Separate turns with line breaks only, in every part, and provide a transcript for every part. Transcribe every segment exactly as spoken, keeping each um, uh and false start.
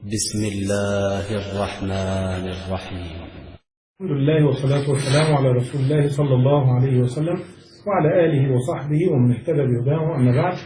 بسم الله الرحمن الرحيم.
الحمد لله والصلاة والسلام على رسول الله صلى الله عليه وسلم وعلى آله وصحبه ومن اهتدى بهداه. أما بعد،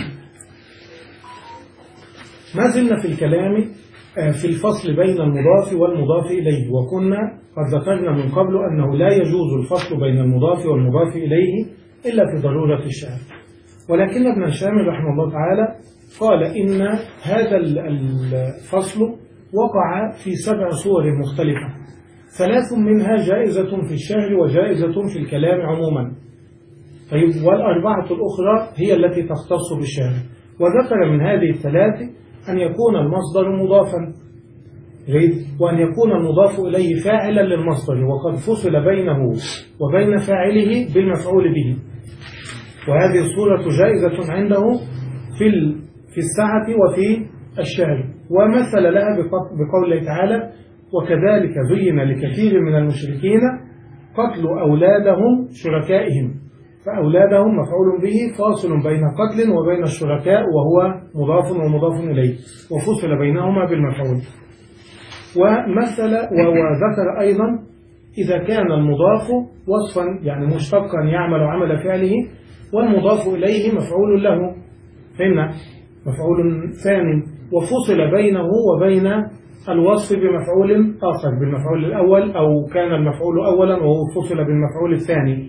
ما زلنا في الكلام في الفصل بين المضاف والمضاف إليه، وكنا قد ذكرنا من قبل أنه لا يجوز الفصل بين المضاف والمضاف إليه إلا في ضرورة الشأن، ولكن ابن هشام رحمه الله تعالى قال إن هذا الفصل وقع في سبع صور مختلفة، ثلاث منها جائزة في الشهر وجائزة في الكلام عموما، طيب والأربعة الأخرى هي التي تختص بالشهر. وذكر من هذه الثلاث أن يكون المصدر مضافا، وأن يكون المضاف إليه فاعلا للمصدر وقد فصل بينه وبين فاعله بالمفعول به، وهذه الصورة جائزة عنده في في الساعة وفي الشهر. ومثل لها بقوله تعالى: وكذلك زين لكثير من المشركين قتل أولادهم شركائهم، فأولادهم مفعول به فاصل بين قتل وبين الشركاء وهو مضاف ومضاف إليه، وفصل بينهما بالمفعول. ومثل وذكر أيضا إذا كان المضاف وصفا يعني مشتقا يعمل عمل فعله، والمضاف إليه مفعول له، فإن مفعول ثاني، وفصل بينه وبين الوصف بمفعول آخر، بالمفعول الأول، أو كان المفعول أولا وهو فصل بالمفعول الثاني.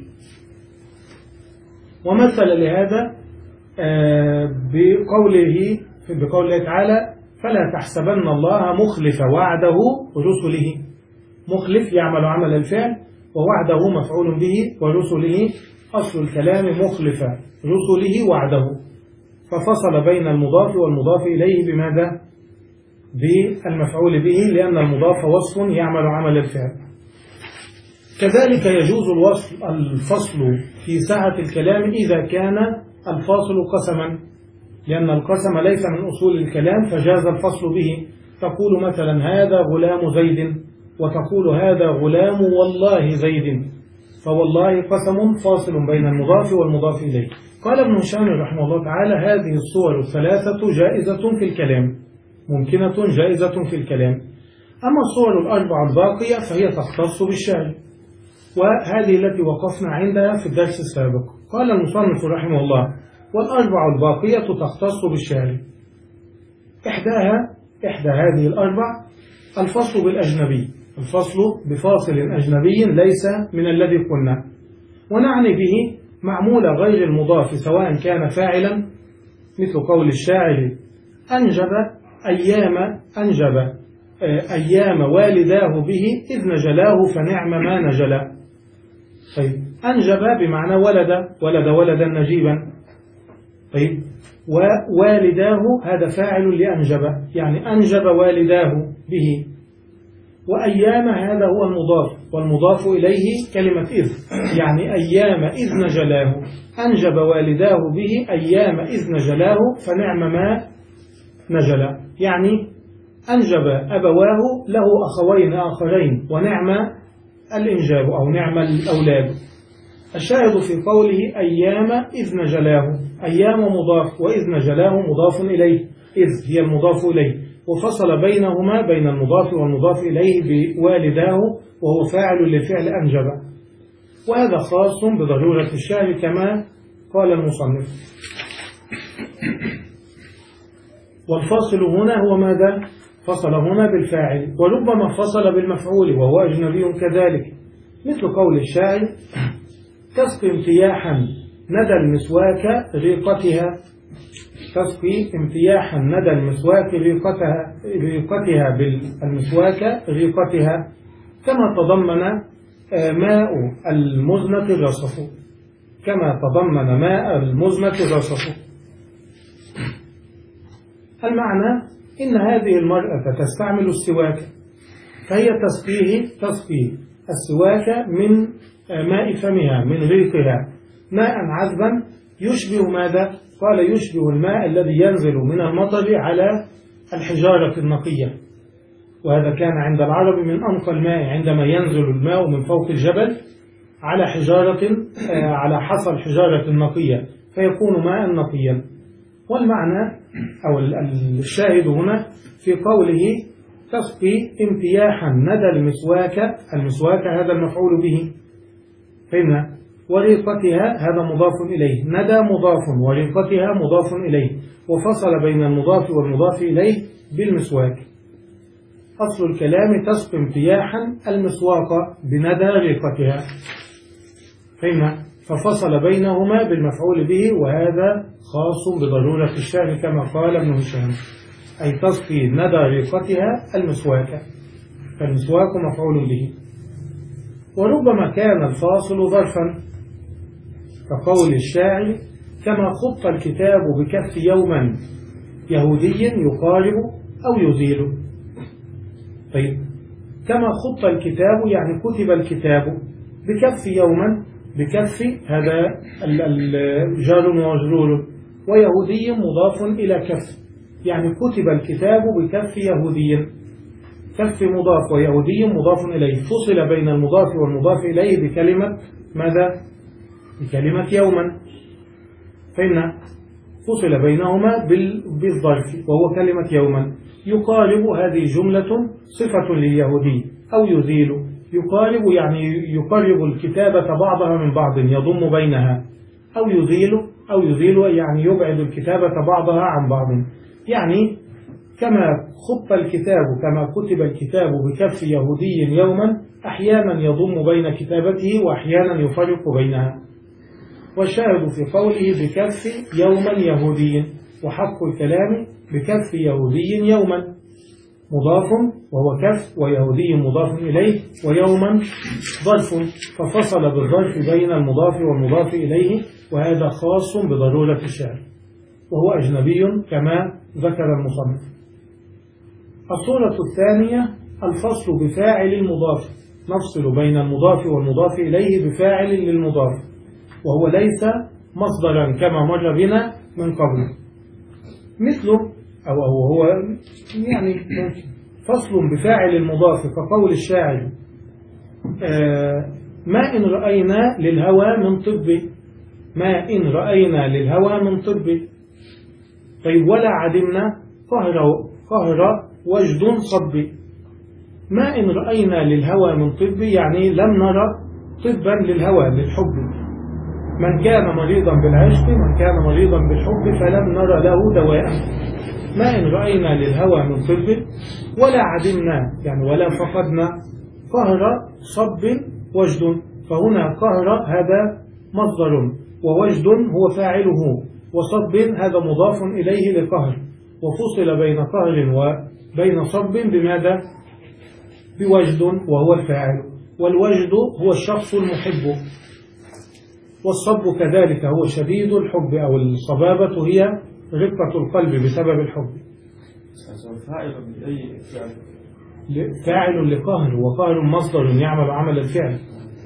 ومثل لهذا بقوله بقوله تعالى: فلا تحسبن الله مخلف وعده رسله. مخلف يعمل عمل الفعل، ووعده مفعول به، ورسله أصل الكلام مخلف رسله وعده، ففصل بين المضاف والمضاف إليه بماذا؟ بالمفعول به، لأن المضاف وصف يعمل عمل الفعل. كذلك يجوز الوصل الفصل في سعة الكلام إذا كان الفاصل قسما، لأن القسم ليس من أصول الكلام فجاز الفصل به. تقول مثلا: هذا غلام زيد، وتقول: هذا غلام والله زيد، فوالله قسم فاصل بين المضاف والمضاف إليه. قال ابن هشام رحمه الله تعالى: هذه الصور الثلاثة جائزة في الكلام، ممكنة جائزة في الكلام. أما الصور الأربع الباقية فهي تختص بالشعر، وهذه التي وقفنا عندها في الدرس السابق. قال المصنف رحمه الله: والأربع الباقية تختص بالشعر. إحداها إحدى هذه الأربع الفصل بالأجنبي، الفصل بفاصل أجنبي ليس من الذي قلنا، ونعني به معمول غير المضاف سواء كان فاعلا، مثل قول الشاعر: أنجب أيام أنجب أيام والداه به إذ نجلاه فنعم ما نجلا. طيب، أنجب بمعنى ولد ولد ولدا نجيبا. طيب، ووالداه هذا فاعل لأنجب، يعني أنجب والداه به. وأيام هذا هو المضاف، والمضاف إليه كلمة إذ، يعني أيام إذ نجلاه، أنجب والداه به أيام إذ نجلاه فنعم ما نجلا، يعني أنجب أبواه له أخوين آخرين، ونعم الإنجاب أو نعم الأولاد. الشاهد في قوله أيام إذ نجلاه، أيام مضاف، وإذ نجلاه مضاف إليه، إذ هي المضاف إليه، وفصل بينهما بين المضاف والمضاف إليه بوالداه، وهو فاعل للفعل أنجب، وهذا خاص بضرورة الشعر كما قال المصنف. والفاصل هنا هو ماذا؟ فصل هنا بالفاعل، وربما فصل بالمفعول وهو أجنبي كذلك، مثل قول الشاعر: تسقي امتياحا ندى المسواك ريقتها، تسقي امتياحا ندى المسواك ريقتها ريقتها بالمسواك ريقتها، كما تضمن ماء المزنة الرصف، كما تضمن ماء المزنة الرصف. المعنى إن هذه المرأة تستعمل السواك، فهي تسقيه تسقي السواك من ماء فمها، من ريقها، ماء عذبا يشبه ماذا؟ قال: يشبه الماء الذي ينزل من المطر على الحجارة النقية، وهذا كان عند العرب من أنقى الماء، عندما ينزل الماء من فوق الجبل على حجارة على حصى الحجارة النقية فيكون ماء نقيا. والمعنى أو الشاهد هنا في قوله تسقي امتياحا ندى المسواك، المسواك هذا المفعول به، فهمنا؟ وريقتها هذا مضاف إليه، ندى مضاف وريقتها مضاف إليه، وفصل بين المضاف والمضاف إليه بالمسواك. أصل الكلام تسقي امتياحا المسواق بندى ريقتها، فهمنا؟ ففصل بينهما بالمفعول به، وهذا خاص بضرورة الشعر كما قال ابن هشام، أي تسقي ندى ريقتها المسواك، فالمسواك مفعول به. وربما كان الفاصل ظرفا كقول الشاعر كما خط الكتاب بكف يوما يهودي يقارب أو يزيل. طيب كما خط الكتاب يعني كتب الكتاب بكف يوما، بكف هذا الجار ومجرور، ويهودي مضاف إلى كف، يعني كتب الكتاب بكف يهودي، كف مضاف ويهودي مضاف إليه، فصل بين المضاف والمضاف إليه بكلمة ماذا؟ بكلمة يوما، فإن فصل بينهما بالظرف وهو كلمة يوما. يقارب هذه جملة صفة لليهودي، أو يزيل، يقارب يعني يقرب الكتابة بعضها من بعض يضم بينها، أو يزيل أو يزيل يعني يبعد الكتابة بعضها عن بعض، يعني كما خط الكتاب كما كتب الكتاب بكف يهودي يوما أحيانا يضم بين كتابته وأحيانا يفرق بينها. والشاهد في قوله بكف يوما يهودي، وحق الكلام بكف يهودي يوما، مضاف وهو كف ويهودي مضاف إليه، ويوما ظرف، ففصل بالظرف بين المضاف والمضاف إليه، وهذا خاص بضرورة الشعر وهو أجنبي كما ذكر المصنف. الصورة الثانية الفصل بفاعل المضاف، نفصل بين المضاف والمضاف إليه بفاعل للمضاف، وهو ليس مصدرا كما مر بنا من قبل، مثله أو هو يعني فصل بفاعل المضاف كقول الشاعر آه ما إن رأينا للهوى من طب، ما إن رأينا للهوى من طب. طيب ولا عدمنا قهر قهر وجد صب، ما إن رأينا للهوى من طب يعني لم نرى طبا للهوى للحب، من كان مريضا بالعشق من كان مريضا بالحب فلم نرى له دواء. ما إن رأينا للهوى من طب ولا عدمنا يعني ولا فقدنا قهر صب وجد، فهنا قهر هذا مصدر ووجد هو فاعله، وصب هذا مضاف إليه لقهر، وفصل بين قهر وبين صب بماذا؟ بوجد وهو الفاعل، والوجد هو الشخص المحب، والصب كذلك هو شديد الحب، أو الصبابة هي رقة القلب بسبب الحب. فاعل لقهر، وقهر مصدر يعمل عمل الفعل،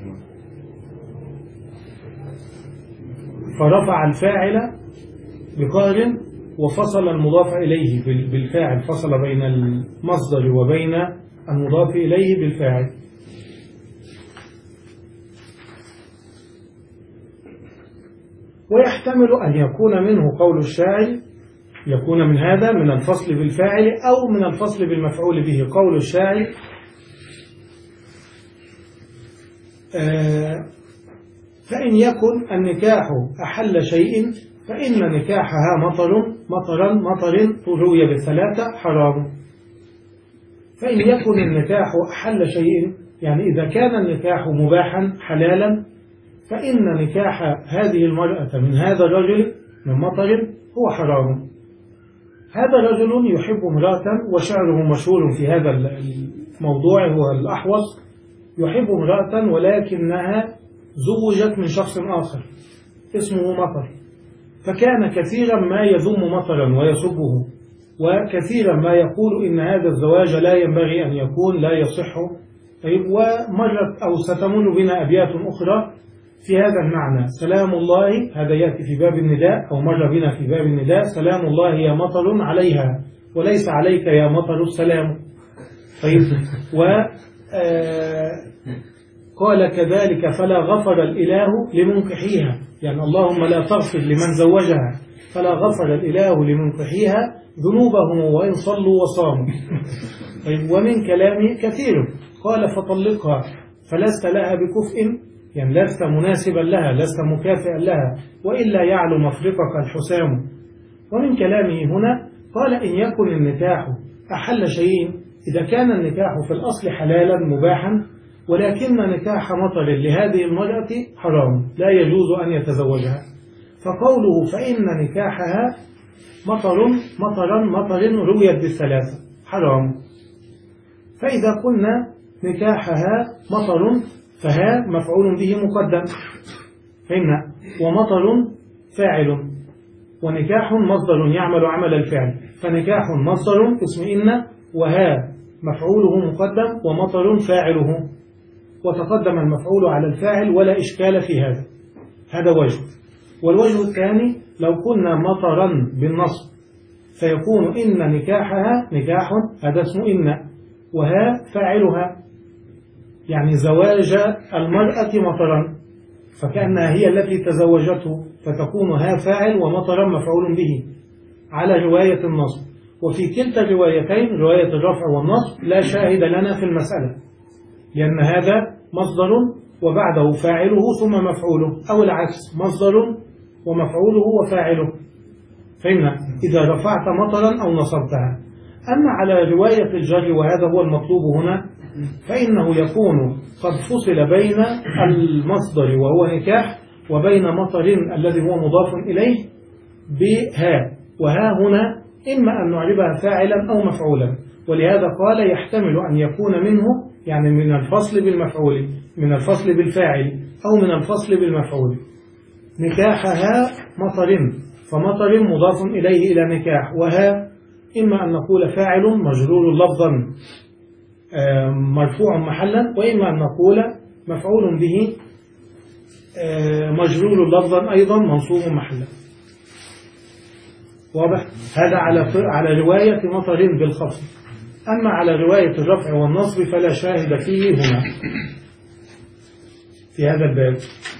فرفع الفاعل بقهر وفصل المضاف إليه بالفاعل، فصل بين المصدر وبين المضاف إليه بالفاعل. ويحتمل أن يكون منه قول الشاعر، يكون من هذا من الفصل بالفاعل أو من الفصل بالمفعول به، قول الشاعر آه فإن يكن النكاح أحل شيء فإن نكاحها مطر مطرا مطر روي بالثلاثة حرام. فإن يكن النكاح أحل شيء يعني إذا كان النكاح مباحا حلالا، فإن نكاح هذه المرأة من هذا الرجل من مطر هو حرام. هذا رجل يحب امرأة وشعره مشهور في هذا الموضوع هو الأحوص، يحب امرأة ولكنها زوجت من شخص آخر اسمه مطر، فكان كثيرا ما يذم مطرا ويسبه، وكثيرا ما يقول إن هذا الزواج لا ينبغي أن يكون لا يصح. طيب ومرت أو ستمر بنا أبيات أخرى في هذا المعنى، سلام الله، هذا يأتي في باب النداء أو مر بنا في باب النداء، سلام الله يا مطر عليها وليس عليك يا مطر السلام. طيب و قال كذلك فلا غفر الإله لمنكحيها، يعني اللهم لا تغفر لمن زوجها، فلا غفر الإله لمنكحيها ذنوبهم وإن صلوا وصاموا. طيب ومن كلامه كثير، قال فطلقها فلست لها بكفء، يعني لست مناسبا لها، لست مكافئا لها، وإلا يعلو مفرقك الحسام. ومن كلامه هنا قال إن يكن النكاح أحل شيء، إذا كان النكاح في الأصل حلالا مباحا، ولكن نكاح مطر لهذه المرأة حرام لا يجوز أن يتزوجها، فقوله فإن نكاحها مطر مطرا مطر رويت بالثلاثة حرام. فإذا قلنا نكاحها مطر فها مفعول به مقدم، فإن ومطر فاعل، ونكاح مصدر يعمل عمل الفعل، فنكاح مصدر اسم إن، وها مفعوله مقدم ومطر فاعله، وتقدم المفعول على الفاعل ولا إشكال في هذا. هذا وجه. والوجه الثاني لو قلنا مطرا بالنصب فيكون إن نكاحها نكاح، هذا اسم إن، وها فاعلها، يعني زواج المرأة مطرا، فكأنها هي التي تزوجته، فتكون ها فاعل ومطرا مفعول به على رواية النصب. وفي كلتا الروايتين، رواية الرفع والنصب، لا شاهد لنا في المسألة، لأن هذا مصدر وبعده فاعله ثم مفعوله، أو العكس مصدر ومفعوله وفاعله، فهمنا إذا رفعت مطرا أو نصبتها. أما على رواية الجر وهذا هو المطلوب هنا، فإنه يكون قد فصل بين المصدر وهو نكاح وبين مطر الذي هو مضاف إليه بها، وها هنا إما أن نعربها فاعلا أو مفعولا، ولهذا قال يحتمل أن يكون منه، يعني من الفصل بالمفعول، من الفصل بالفاعل، أو من الفصل بالمفعول. نكاحها مطر، فمطر مضاف إليه إلى نكاح، وها إما أن نقول فاعل مجرور لفظا مرفوع محلا، وإما أن نقول مفعول به مجرور لفظا أيضا منصوب محلا. واضح؟ هذا على على رواية مطر بالخفض. أما على رواية الرفع والنصب فلا شاهد فيه هنا في هذا الباب.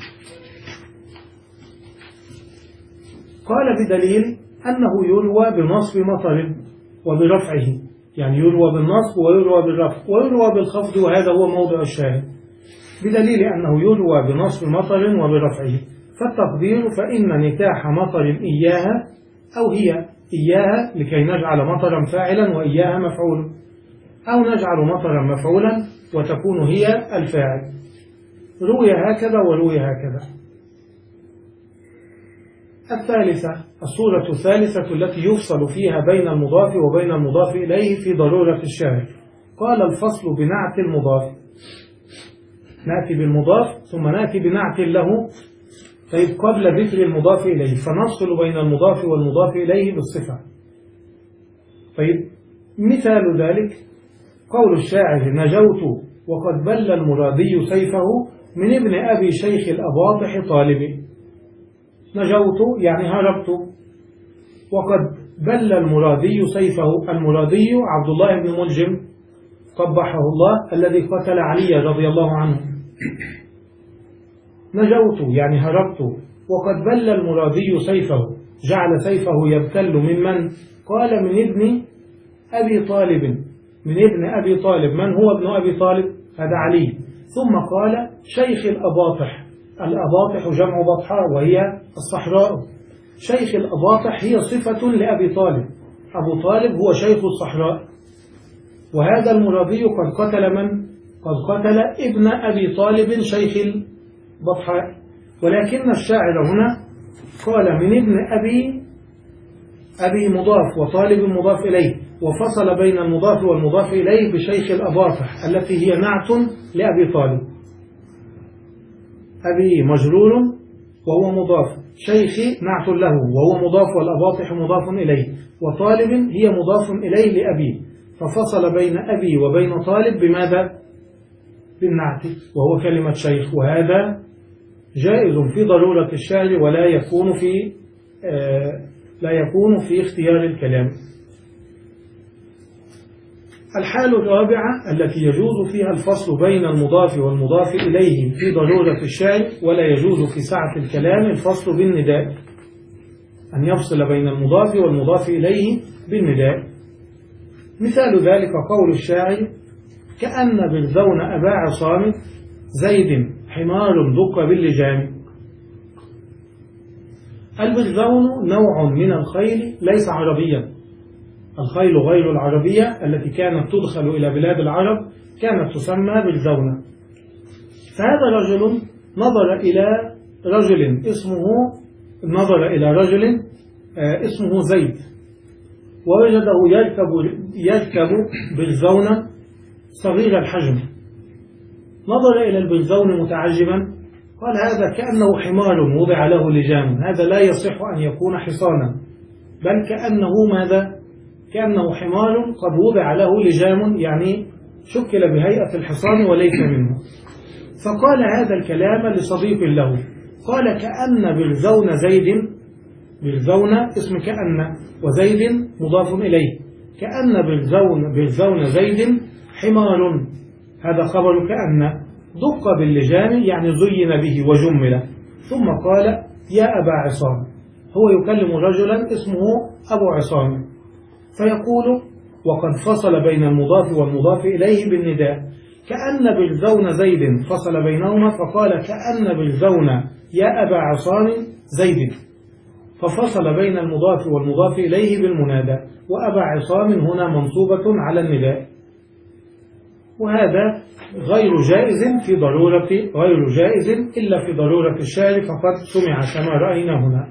قال بدليل أنه يروى بنصب مطر وبرفعه، يعني يروى بالنصب ويروى بالرفع ويروى بالخفض، وهذا هو موضع الشاهد. بدليل أنه يروى بنصب مطر وبرفعه، فالتقدير فإن نكاح مطر إياها، أو هي إياها لكي نجعل مطرا فاعلا وإياها مفعول، أو نجعل مطرا مفعولا وتكون هي الفاعل. روي هكذا وروي هكذا. الثالثة، الصورة الثالثة التي يفصل فيها بين المضاف وبين المضاف إليه في ضرورة الشارع. قال الفصل بنعت المضاف، نأتي بالمضاف ثم نأتي بنعت له، طيب قبل ذكر المضاف إليه، فنفصل بين المضاف والمضاف إليه بالصفة. طيب مثال ذلك قول الشاعر نجوت وقد بل المرادي سيفه من ابن أبي شيخ الأباطح طالبي. نجوت يعني هربت، وقد بل المرادي سيفه، المرادي عبد الله بن ملجم قبحه الله الذي قتل علي رضي الله عنه. نجوت يعني هربت، وقد بل المرادي سيفه، جعل سيفه يبتل ممن؟ قال من ابن أبي طالب، من ابن أبي طالب. من هو ابن أبي طالب؟ هذا علي. ثم قال شيخ الأباطح، الأباطح جمع بطحاء وهي الصحراء. شيخ الأباطح هي صفة لأبي طالب، أبو طالب هو شيخ الصحراء، وهذا المرادي قد قتل من؟ قد قتل ابن أبي طالب شيخ البطحاء. ولكن الشاعر هنا قال من ابن أبي، أبي مضاف وطالب مضاف إليه، وفصل بين المضاف والمضاف إليه بشيخ الأباطح التي هي نعت لأبي طالب. أبي مجرور وهو مضاف، شيخي نعت له وهو مضاف والأباطح مضاف إليه، وطالب هي مضاف إليه لأبي، ففصل بين أبي وبين طالب بماذا؟ بالنعت وهو كلمة شيخ. وهذا جائز في ضرورة الشعر ولا يكون في آه لا يكون في اختيار الكلام. الحال الرابعة التي يجوز فيها الفصل بين المضاف والمضاف إليه في ضرورة الشعر، ولا يجوز في سعة الكلام الفصل بالنداء، أن يفصل بين المضاف والمضاف إليه بالنداء. مثال ذلك قول الشاعر: كأن بالزون أبا عصام زيد حمار دق باللجام. البرزون نوع من الخيل ليس عربيا، الخيل غير العربية التي كانت تدخل إلى بلاد العرب كانت تسمى برزونة. فهذا رجل نظر إلى رجل اسمه نظر إلى رجل اسمه زيد، ووجده يركب يركب برزونة صغير الحجم. نظر إلى البرزون متعجبا، قال: هذا كأنه حمار وضع له لجام، هذا لا يصح أن يكون حصانا، بل كأنه ماذا؟ كأنه حمار قد وضع له لجام، يعني شكل بهيئة الحصان وليس منه. فقال هذا الكلام لصديق له، قال: كأن برزون زيد، برزون اسم كأن، وزيد مضاف إليه، كأن برزون برزون زيد حمار، هذا خبر كأن، دق باللجام يعني زين به وجمل. ثم قال: يا أبا عصام، هو يكلم رجلا اسمه أبو عصام، فيقول وقد فصل بين المضاف والمضاف إليه بالنداء: كأن برزون زيد فصل بينهما، فقال: كأن برزون يا أبا عصام زيد، ففصل بين المضاف والمضاف إليه بالمنادى، وأبا عصام هنا منصوبة على النداء. وهذا غير جائز في ضرورة غير جائز إلا في ضرورة الشعر، فقد سمع كما رأينا هنا.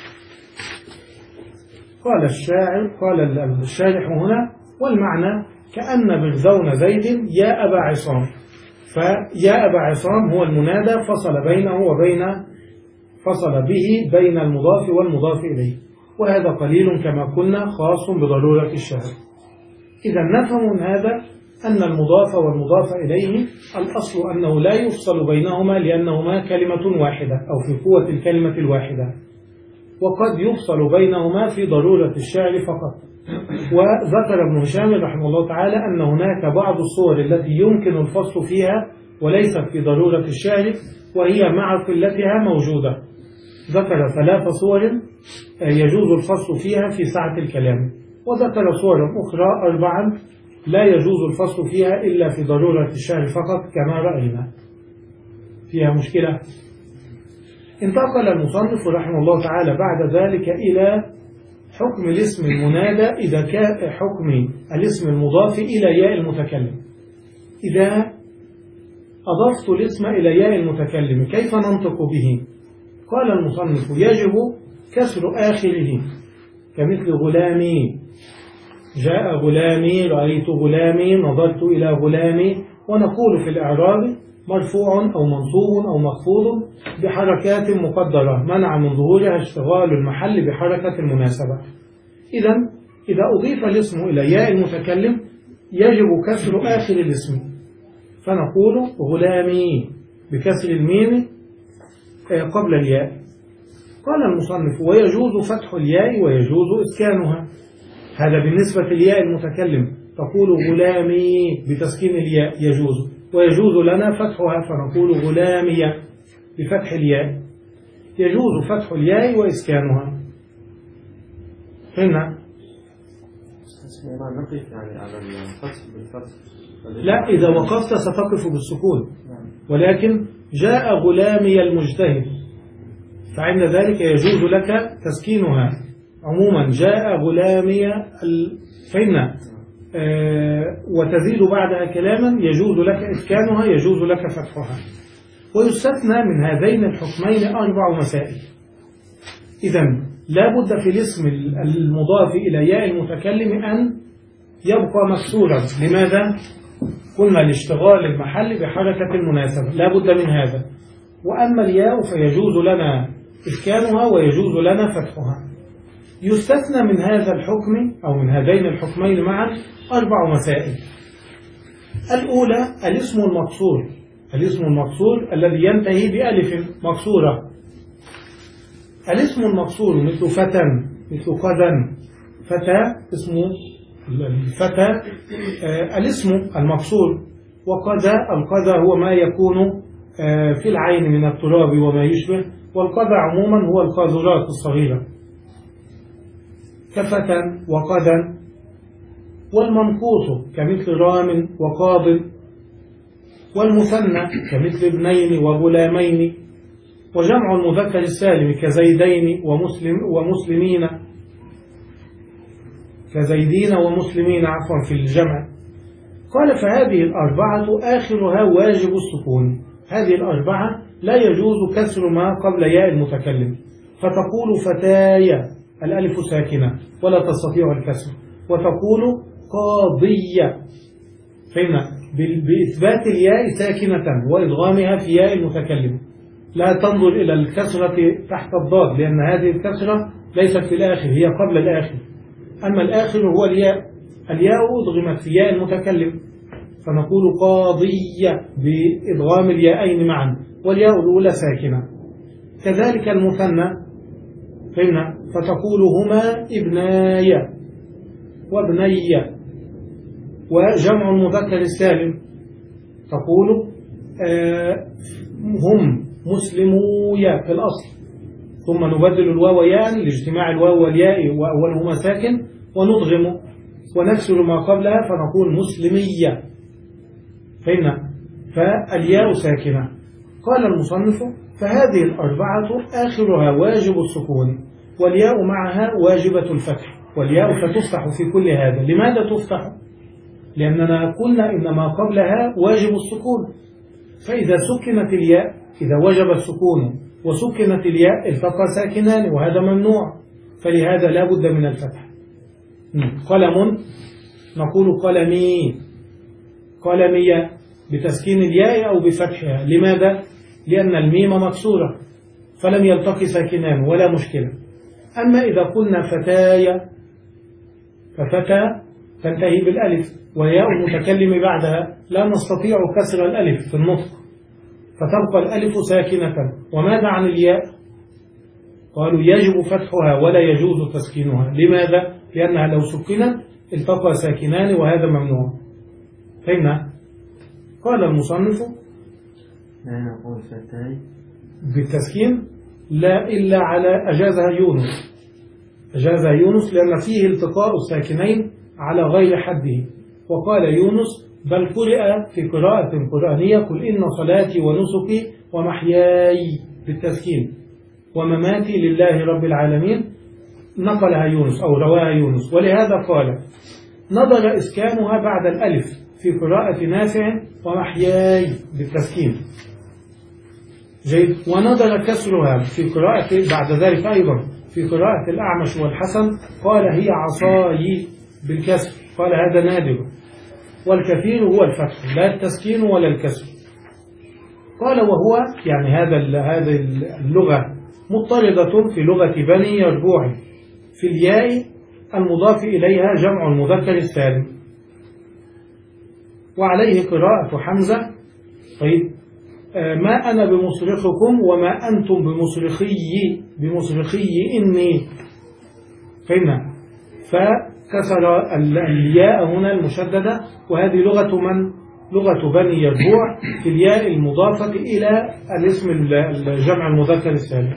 قال الشاعر قال الشارح هنا: والمعنى كأن برزون زيد يا أبا عصام، فيا أبا عصام هو المنادى فصل بينه وبين فصل به بين المضاف والمضاف إليه، وهذا قليل كما قلنا خاص بضرورة الشعر. إذا نفهم من هذا أن المضاف والمضاف إليه الأصل أنه لا يفصل بينهما لأنهما كلمة واحدة أو في قوة الكلمة الواحدة، وقد يفصل بينهما في ضرورة الشعر فقط. وذكر ابن هشام رحمه الله تعالى أن هناك بعض الصور التي يمكن الفصل فيها وليست في ضرورة الشعر، وهي مع قلتها موجودة. ذكر ثلاث صور يجوز الفصل فيها في سعة الكلام، وذكر صور أخرى أربعا لا يجوز الفصل فيها إلا في ضرورة الشعر فقط كما رأينا. فيها مشكلة. انتقل المصنف رحمه الله تعالى بعد ذلك إلى حكم الاسم المنادى إذا كان حكم الاسم المضاف إلى ياء المتكلم. إذا أضفت الاسم إلى ياء المتكلم كيف ننطق به؟ قال المصنف: يجب كسر آخره، كمثل غلامي، جاء غلامي، رأيت غلامي، نظرت إلى غلامي. ونقول في الإعراب مرفوع أو منصوب أو مخفوض بحركات مقدرة منع من ظهورها اشتغال المحل بحركة المناسبة. إذا إذا أضيف الاسم إلى ياء المتكلم يجب كسر آخر الاسم، فنقول غلامي بكسر الميم قبل الياء. قال المصنف: ويجوز فتح الياء ويجوز إسكانها. هذا بالنسبة للياء المتكلم، تقول غلامي بتسكين الياء يجوز، ويجوز لنا فتحها فنقول غلامية بفتح الياء. يجوز فتح الياء وإسكانها. هنا لا، إذا وقفت ستقف بالسكون، ولكن جاء غلامي المجتهد، فعند ذلك يجوز لك تسكينها. عموما جاء غلامي فإن آه وتزيد بعدها كلاما يجوز لك إسكانها، يجوز لك فتحها. ويستثنى من هذين الحكمين أربع مسائل. إذن لا بد في الاسم المضاف إلى ياء المتكلم أن يبقى مكسورا. لماذا؟ قلنا لاشتغال المحل بحركة المناسبة، لا بد من هذا. وأما الياء فيجوز لنا إسكانها ويجوز لنا فتحها. يستثنى من هذا الحكم أو من هذين الحكمين معا أربع مسائل. الأولى الاسم المقصور، الاسم المقصور الذي ينتهي بألف مقصورة. الاسم المقصور مثل فتى، مثل قذن، فتى اسمه الفتى الاسم المقصور، وقذى القذى هو ما يكون في العين من التراب وما يشبه، والقذى عموما هو القاذورات الصغيرة كفتى وقذى. والمنقوص كمثل رام وقاض، والمثنى كمثل ابنين وغلامين، وجمع المذكر السالم كزيدين ومسلم ومسلمين كزيدين ومسلمين عفوا في الجمع. قال فهذه الأربعة آخرها واجب السكون. هذه الأربعة لا يجوز كسر ما قبل ياء المتكلم، فتقول فتايا الألف ساكنة ولا تستطيع الكسر، وتقول قاضية فهمنا بإثبات الياء ساكنة وإدغامها في ياء المتكلم، لا تنظر إلى الكسرة تحت الضاد، لأن هذه الكسرة ليست في الآخر، هي قبل الآخر، أما الآخر هو الياء، الياء أدغمت في ياء المتكلم، فنقول قاضية بإدغام الياءين معا، والياء الأولى ساكنة. كذلك المثنى فهمنا، فتقول هما ابناي وابني. وجمع المذكر السالم تقول آه هم مسلمويا في الأصل، ثم نبدل الواو ياء لاجتماع الواو والياء وأولهما ساكن، وندغم ونكسر ما قبلها فنقول مسلمية فهمنا، فالياء ساكنة. قال المصنف فهذه الأربعة آخرها واجب السكون، والياء معها واجبة الفتح، والياء فتفتح في كل هذا. لماذا تفتح؟ لأننا قلنا إن ما قبلها واجب السكون، فإذا سكنت الياء، إذا وجب السكون وسكنت الياء التقى ساكنان، وهذا ممنوع، فلهذا لا بد من الفتح. قلم نقول قلمي، قلمية بتسكين الياء أو بفتحها. لماذا؟ لأن الميم مكسورة فلم يلتقي ساكنان ولا مشكلة. أما إذا قلنا فتايا ففتى تنتهي بالألف وياء المتكلم بعدها، لا نستطيع كسر الألف في النطق، فتبقى الألف ساكنة. وماذا عن الياء؟ قالوا يجب فتحها ولا يجوز تسكينها. لماذا؟ لأنها لو سكنت التقى ساكنان وهذا ممنوع. فهمنا؟ قال المصنف
لا نقول فتاي
بالتسكين لا إلا على أجازها يونس، أجازها يونس لأن فيه التقاء الساكنين على غير حده. وقال يونس بل قرئ في قراءة قرآنية قل إن صلاتي ونسكي ومحياي بالتسكين ومماتي لله رب العالمين، نقلها يونس أو رواها يونس. ولهذا قال نظر إسكانها بعد الألف في قراءة نافع ومحياي بالتسكين جيد. ونظر كسرها في قراءة بعد ذلك أيضا في قراءة الأعمش والحسن، قال هي عصاي بالكسر، قال هذا نادر، والكثير هو الفتح لا التسكين ولا الكسر. قال وهو يعني هذا هذه اللغة مضطردة في لغة بني يربوع في الياء المضاف إليها جمع المذكر السالم، وعليه قراءة حمزة. طيب ما أنا بمصرخكم وما أنتم بمصرخي بمصرخي إني فهمنا، فكسر الياء هنا المشددة، وهذه لغة من؟ لغة بني يربوع في الياء المضافة إلى الاسم الجمع المذكر السالم.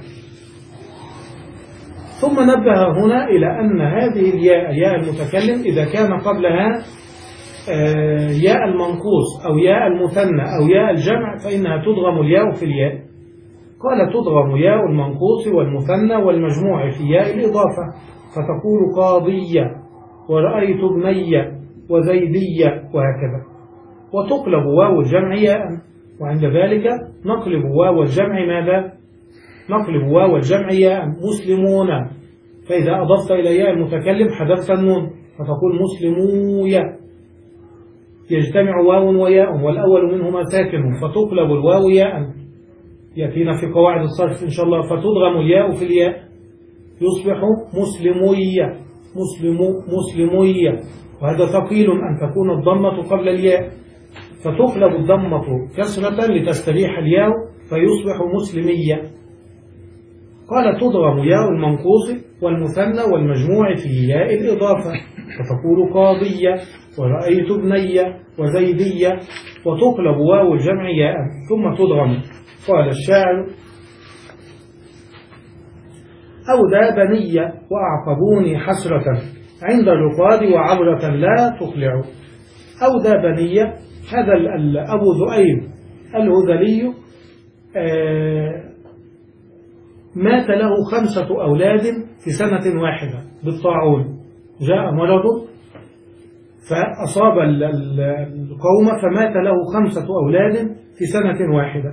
ثم نبه هنا إلى أن هذه الياء ياء المتكلم إذا كان قبلها ياء المنقوص أو ياء المثنى أو ياء الجمع فإنها تضغم الياء في الياء. قال تضغم ياء المنقوص والمثنى والمجموع في ياء الإضافة، فتقول قاضية ورأيت ابنية وزيدية وهكذا. وتقلب واو الجمع ياء، وعند ذلك نقلب واو الجمع ماذا؟ نقلب واو الجمع ياء مسلمون، فإذا أضفت إلى ياء المتكلم حذفت النون فتقول مسلموية، يجتمع واو وياء والأول منهما ساكن فتقلب الواو ياء، يأتينا في قواعد الصرف إن شاء الله. فتضغم الياء في الياء يصبح مسلموية مسلمو مسلموية، وهذا ثقيل أن تكون الضمة قبل الياء، فتقلب الضمة كسرة لتستريح الياء فيصبح مسلمية. قال تضغم ياء المنقوص والمثنى والمجموع في ياء الإضافة، وتقول قاضية ورأيت ابنية وزيدية، وتقلب واو الجمع ياء ثم تضغم. قال الشاعر: أودى بنية وأعقبوني حسرة عند الرقاد وعبرة لا تقلع. أودى بنية، هذا أبو ذؤيب الهذلي مات له خمسة أولاد في سنة واحدة بالطاعون، جاء مرض فأصاب القوم فمات له خمسة أولاد في سنة واحدة،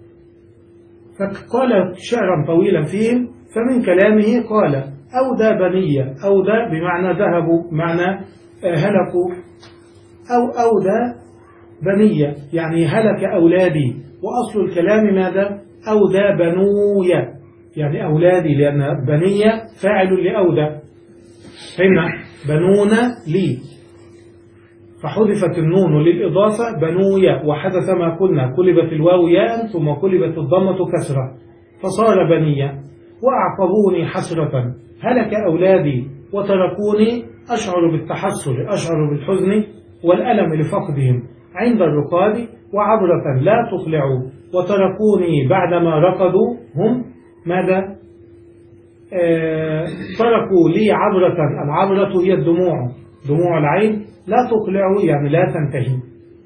فقال شعرا طويلا فيهم، فمن كلامه قال: أودى بنية، أودى بمعنى ذهبوا، بمعنى هلكوا، أو أودى بنية يعني هلك أولادي، وأصل الكلام ماذا؟ أودى بنويا يعني أولادي، لأن بنية فاعل لأودى، هنا بنون لي، فحذفت النون للإضافة بنويا، وحدث ما قلنا، قلبت الواو ياء ثم قلبت الضمة كسرة فصار بنية. وأعقبوني حسرة، هلك أولادي وتركوني، أشعر بالتحسر، أشعر بالحزن والألم لفقدهم، عند الرقاد وعبرة لا تقلعوا، وتركوني بعدما رقدوا هم ماذا؟ آه تركوا لي عبرة، العبرة هي الدموع، دموع العين، لا تقلعوا يعني لا تنتهي.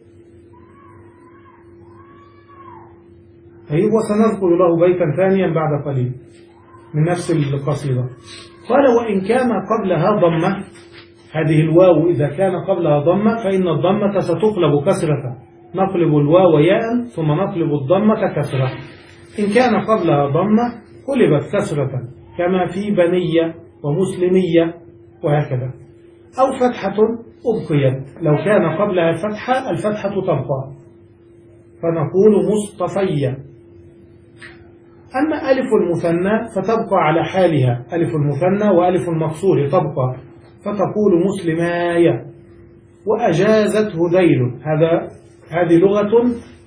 طيب، وسنذكر له بيتا ثانيا بعد قليل من نفس القصيدة. قال: وإن كان قبلها ضمة، هذه الواو إذا كان قبلها ضمة فإن الضمة ستقلب كسرة، نقلب الواو ياء ثم نقلب الضمة كسرة. إن كان قبلها ضمة قلبت كسرة كما في بنية ومسلمية وهكذا، أو فتحة أبقيت، لو كان قبلها فتحة الفتحة تبقى فنقول مصطفية. أما ألف المثنى فتبقى على حالها، ألف المثنى وألف المقصور تبقى فتقول مسلماية. وأجازت هذيل، هذا هذه لغة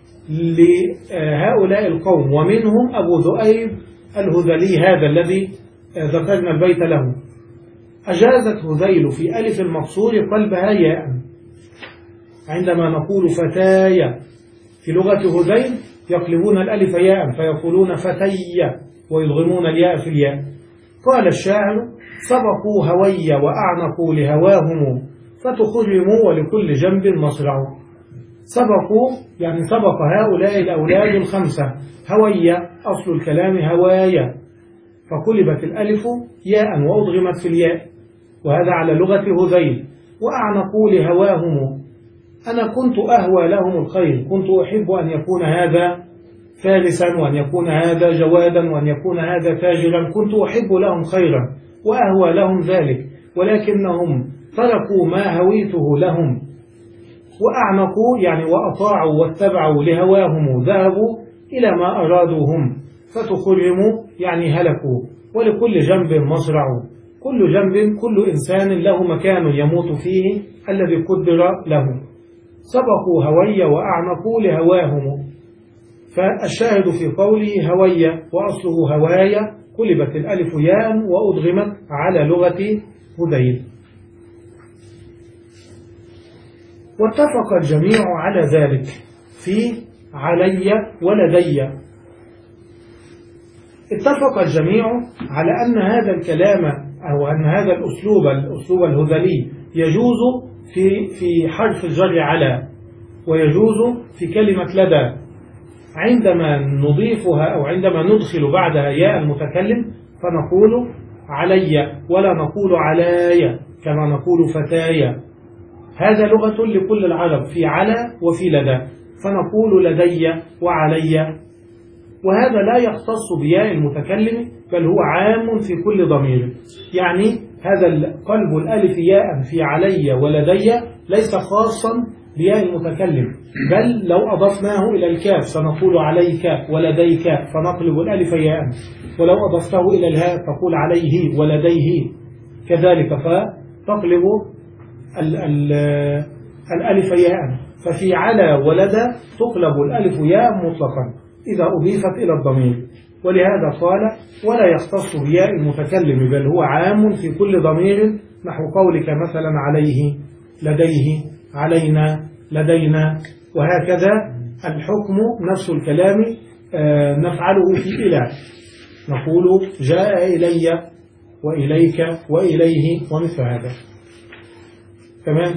لهؤلاء القوم، ومنهم أبو ذؤيب الهذلي هذا الذي ذكرنا البيت له. أجازت هذيل في ألف المقصور قلبها ياء، عندما نقول فتايا في لغة هذيل يقلبون الألف ياء فيقولون فتي ويضغمون الياء في الياء. قال الشاعر: سبقوا هوي وأعنقوا لهواهم فتخرموا ولكل جنب مصرع. سبقوا يعني سبق هؤلاء الأولاد الخمسة، هوي أصل الكلام هوايا، فقلبت الألف ياء وأضغمت في الياء، وهذا على لغة هذيل. وأعنقوا لهواهم، أنا كنت أهوى لهم الخير، كنت أحب أن يكون هذا فارسا وأن يكون هذا جوادا وأن يكون هذا تاجرا، كنت أحب لهم خيرا وأهوى لهم ذلك، ولكنهم تركوا ما هويته لهم وأعنقوا يعني وأطاعوا واتبعوا لهواهم، ذهبوا إلى ما أرادوا هم، فتخرموا يعني هلكوا، ولكل جنب مصرع، كل جنب كل إنسان له مكان يموت فيه الذي قدر له. سبقوا هوي وأعنقوا لهواهم، فالشاهد في قوله هوي وأصله هوايا قلبت الألف ياء وأضغمت على لغة هذيل. واتفق الجميع على ذلك في علي ولدي. اتفق الجميع على أن هذا الكلام أو أن هذا الأسلوب الأسلوب الهذلي يجوز في في حرف الجر على، ويجوز في كلمة لدى عندما نضيفها أو عندما ندخل بعدها ياء المتكلم فنقول علي ولا نقول علاي كما نقول فتايا. هذا لغة لكل العرب في على وفي لدى، فنقول لدي وعلي، وهذا لا يختص بياء المتكلم بل هو عام في كل ضمير. يعني هذا قلب الألف ياء في علي ولدي ليس خاصا بياء المتكلم، بل لو أضفناه إلى الكاف سنقول عليك ولديك فنقلب الألف ياء، ولو أضفته إلى الهاء تقول عليه ولديه كذلك فتقلب ال ال الألف ياء. ففي على ولدى تقلب الألف ياء مطلقا إذا أضيفت إلى الضمير، ولهذا قال ولا يختص بياء المتكلم بل هو عام في كل ضمير نحو قولك مثلا عليه، لديه، علينا، لدينا، وهكذا. الحكم نفس الكلام نفعله في إلى، نقول جاء إلي وإليك وإليه ومثل هذا. تمام.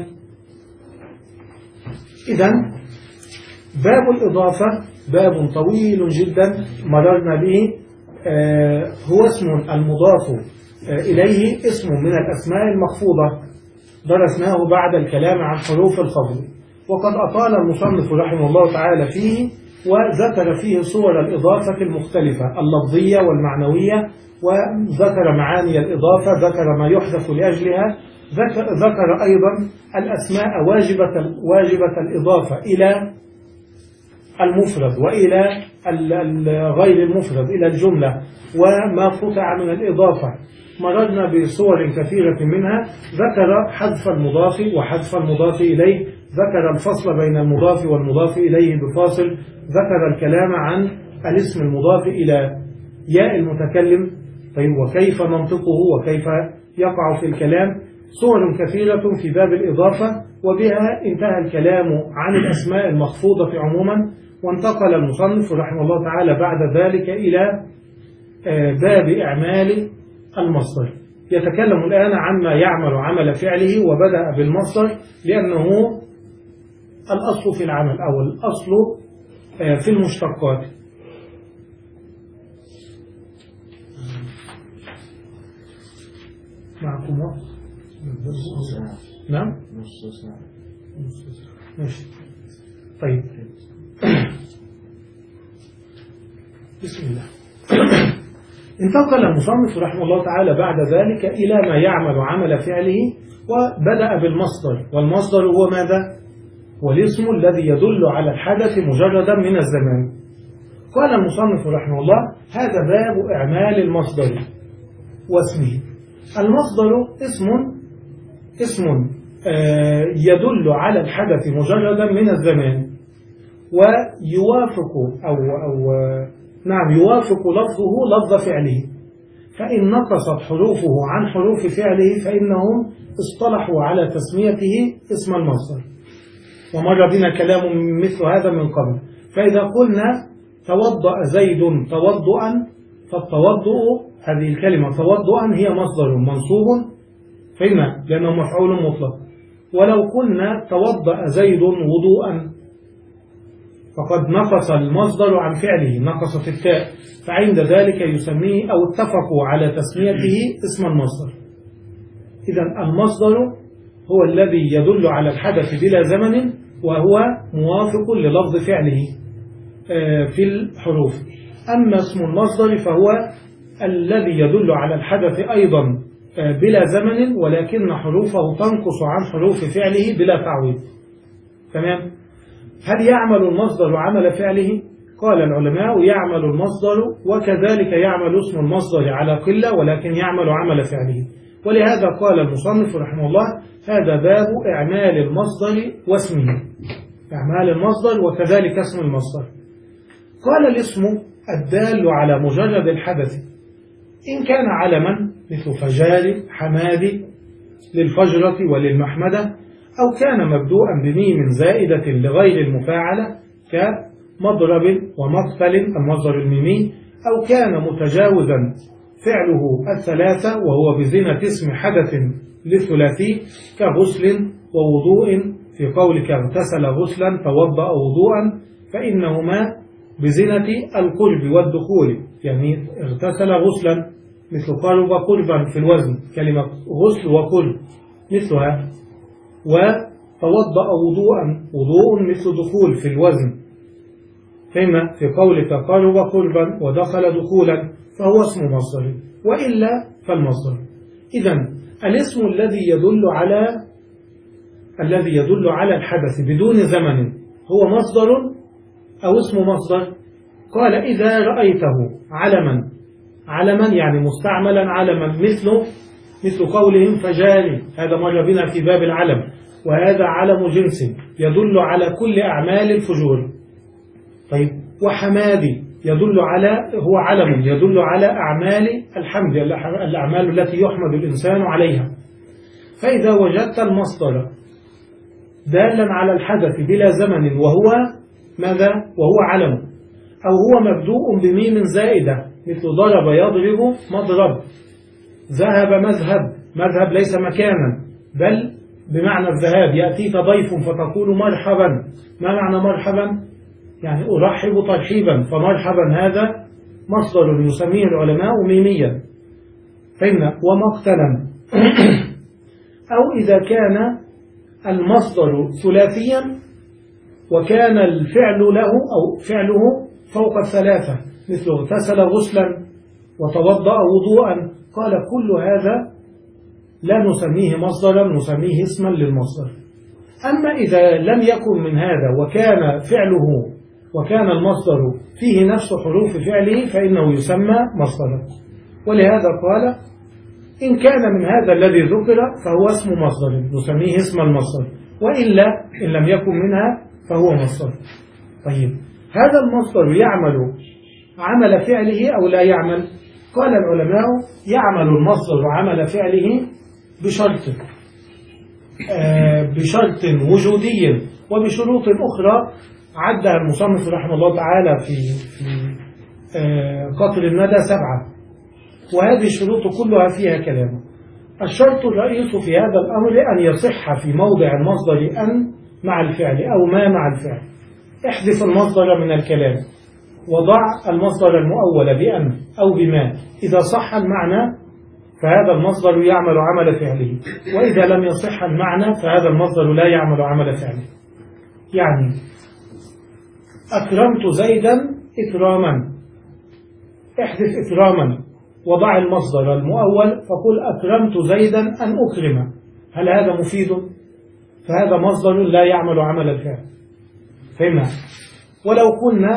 إذن باب الإضافة باب طويل جدا مررنا به. آه هو اسم المضاف آه إليه اسم من الأسماء المخفوضة، درسناه بعد الكلام عن حروف الخفض، وقد أطال المصنف رحمه الله تعالى فيه، وذكر فيه صور الإضافة المختلفة اللفظية والمعنوية، وذكر معاني الإضافة، ذكر ما يحدث لأجلها، ذكر, ذكر أيضا الأسماء واجبة, واجبة الإضافة إلى المفرد وإلى غير المفرد، إلى الجملة، وما قطع من الإضافة. مررنا بصور كثيرة منها، ذكر حذف المضاف وحذف المضاف إليه، ذكر الفصل بين المضاف والمضاف إليه بفاصل، ذكر الكلام عن الاسم المضاف إلى ياء المتكلم، طيب وكيف منطقه وكيف يقع في الكلام. صور كثيرة في باب الإضافة، وبها انتهى الكلام عن الأسماء المخفوضة عموما، وانتقل المصنف رحمه الله تعالى بعد ذلك إلى باب إعمال المصدر. يتكلم الآن عما يعمل عمل فعله، وبدأ بالمصدر لأنه الأصل في العمل أو الأصل في المشتقات. معكم وقت؟ نعم؟
نص ساعة.
ماشي. طيب. بسم الله. انتقل المصنف رحمه الله تعالى بعد ذلك إلى ما يعمل عمل فعله، وبدأ بالمصدر، والمصدر هو ماذا؟ هو الاسم الذي يدل على الحدث مجردا من الزمان. قال المصنف رحمه الله: هذا باب إعمال المصدر واسمه. المصدر اسم اسم يدل على الحدث مجردا من الزمان، ويوافق أو, أو نعم يوافق لفظه لفظ فعله، فإن نقصت حروفه عن حروف فعله فإنهم اصطلحوا على تسميته اسم المصدر، ومر بنا كلام مثل هذا من قبل. فإذا قلنا توضأ زيد توضؤا، فالتوضؤ هذه الكلمة توضؤا هي مصدر منصوب، فإن لأنه مفعول مطلق. ولو قلنا توضأ زيد وضوءا، فقد نقص المصدر عن فعله، نقصت التاء، فعند ذلك يسميه أو اتفقوا على تسميته اسم المصدر. إذن المصدر هو الذي يدل على الحدث بلا زمن، وهو موافق للفظ فعله في الحروف. أما اسم المصدر فهو الذي يدل على الحدث أيضا بلا زمن، ولكن حروفه تنقص عن حروف فعله بلا تعويض. تمام؟ هل يعمل المصدر عمل فعله؟ قال العلماء: يعمل المصدر، وكذلك يعمل اسم المصدر على قلة، ولكن يعمل عمل فعله. ولهذا قال المصنف رحمه الله: هذا باب إعمال المصدر واسمه، إعمال المصدر وكذلك اسم المصدر. قال: الاسم الدال على مجرد الحدث، إن كان علما مثل فجار حمادي للفجرة وللمحمدة، أو كان مبدوءا بميم زائدة لغير المفاعلة كمضرب ومقتل المصدر الميمي، أو كان متجاوزا فعله الثلاثة وهو بزنة اسم حدث للثلاثي كغسل ووضوء، في قولك اغتسل غسلا توضأ وضوءا، فإنهما بزنة القرب والدخول، يعني اغتسل غسلا مثل قرب قربا في الوزن، كلمة غسل وقرب مثلها، وتوضأ وضوءا وضوء مثل دخول في الوزن، فإما في قولك قرب قربا ودخل دخولا فهو اسم مصدر، وإلا فالمصدر. إذن الاسم الذي يدل على الذي يدل على الحدث بدون زمن هو مصدر أو اسم مصدر. قال: إذا رأيته علما، علما يعني مستعملا علما، مثل مثل قولهم فجاري، هذا مر بنا في باب العلم، وهذا علم جنس يدل على كل أعمال الفجور. طيب، وحمادي يدل على هو علم يدل على أعمال الحمد، الأعمال التي يحمد الإنسان عليها. فإذا وجدت المصدر دالا على الحدث بلا زمن وهو ماذا؟ وهو علم، أو هو مبدوء بميم زائدة مثل ضرب يضرب مضرب، ذهب مذهب، مذهب ليس مكانا بل بمعنى الذهاب، يأتيك ضيف فتقول مرحبا. ما معنى مرحبا؟ يعني أرحب ترحيبا، فمرحبا هذا مصدر يسميه العلماء ميميا. فهمنا؟ ومقتلا. أو إذا كان المصدر ثلاثيا وكان الفعل له أو فعله فوق الثلاثة مثل اغتسل غسلا وتوضأ وضوءا، قال كل هذا لا نسميه مصدرا، نسميه اسما للمصدر. أما إذا لم يكن من هذا وكان فعله وكان المصدر فيه نفس حروف فعله فإنه يسمى مصدرا. ولهذا قال إن كان من هذا الذي ذكر فهو اسم مصدر نسميه اسم المصدر، وإلا إن لم يكن منها فهو مصدر. طيب هذا المصدر يعمل عمل فعله أو لا يعمل؟ قال العلماء يعمل المصدر عمل فعله بشرط آه بشرط وجودي وبشروط أخرى عدها المصنف رحمه الله تعالى في, في آه قطر الندى سبعة، وهذه الشروط كلها فيها كلام. الشرط الرئيس في هذا الأمر أن يصح في موضع المصدر أن مع الفعل أو ما مع الفعل. احذف المصدر من الكلام وضع المصدر المؤول بأن أو بما، إذا صح المعنى فهذا المصدر يعمل عمل فعله، وإذا لم يصح المعنى فهذا المصدر لا يعمل عمل فعله. يعني أكرمت زيدا إكراما، احذف إكراما وضع المصدر المؤول فقل أكرمت زيدا أن أكرم، هل هذا مفيد؟ فهذا مصدر لا يعمل عمل الفعل. فهمنا؟ ولو كنا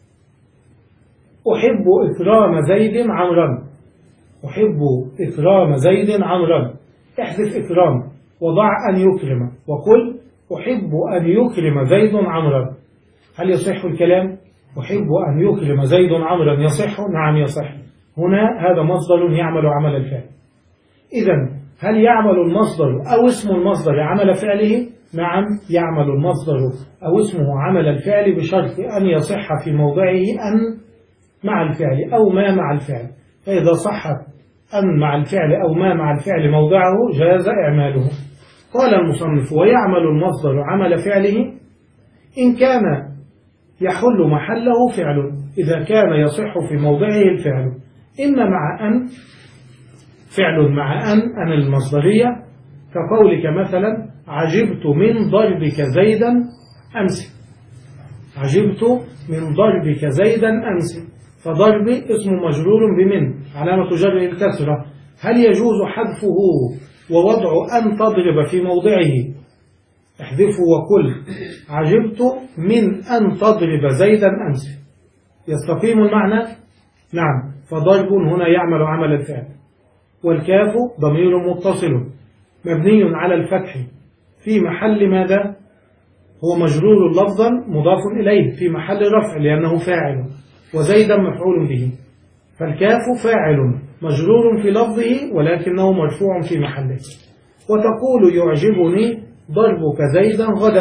أحب إكرام زيد عمرا، أحب إكرام زيد عمرا، احذف إكرام وضع أن يكرم وقل أحب أن يكرم زيد عمرا، هل يصح الكلام؟ أحب أن يكرم زيد عمرا يصح؟ نعم يصح. هنا هذا مصدر يعمل عمل الفعل. إذن هل يعمل المصدر أو اسم المصدر عمل فعله؟ نعم يعمل المصدر أو اسمه عمل الفعل بشرط أن يصح في موضعه أن مع الفعل أو ما مع الفعل، فإذا صحت أن مع الفعل أو ما مع الفعل موضعه جاز إعماله. قال المصنف ويعمل المصدر عمل فعله إن كان يحل محله فعل، إذا كان يصح في موضعه الفعل، إما مع أن، فعل مع أن، أن المصدرية، كقولك مثلا عجبت من ضربك زيدا أمس، عجبت من ضربك زيدا أمس، فضرب اسم مجرور بمن علامة جره الكسرة، هل يجوز حذفه ووضع أن تضرب في موضعه؟ احذفه وقل عجبت من أن تضرب زيدا أمس، يستقيم المعنى؟ نعم، فضرب هنا يعمل عمل الفعل. والكاف ضمير متصل مبني على الفتح في محل ماذا؟ هو مجرور لفظا مضاف إليه في محل رفع لأنه فاعل، وزيدا مفعول به، فالكاف فاعل مجرور في لفظه ولكنه مرفوع في محله. وتقول يعجبني ضربك زيدا غدا،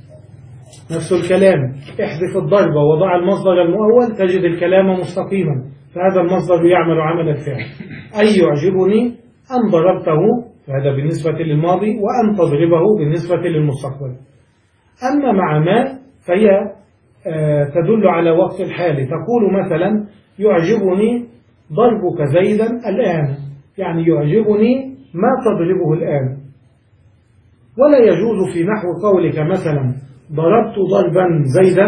نفس الكلام، احذف الضرب وضع المصدر المؤول تجد الكلام مستقيما، فهذا المصدر يعمل عمل الفعل. أي يعجبني أن ضربته، هذا بالنسبة للماضي، وأن تضربه بالنسبة للمستقبل. أما مع ما فهي آه تدل على وقت الحال، تقول مثلا يعجبني ضربك زيدا الآن، يعني يعجبني ما تضربه الآن. ولا يجوز في نحو قولك مثلا ضربت ضربا زيدا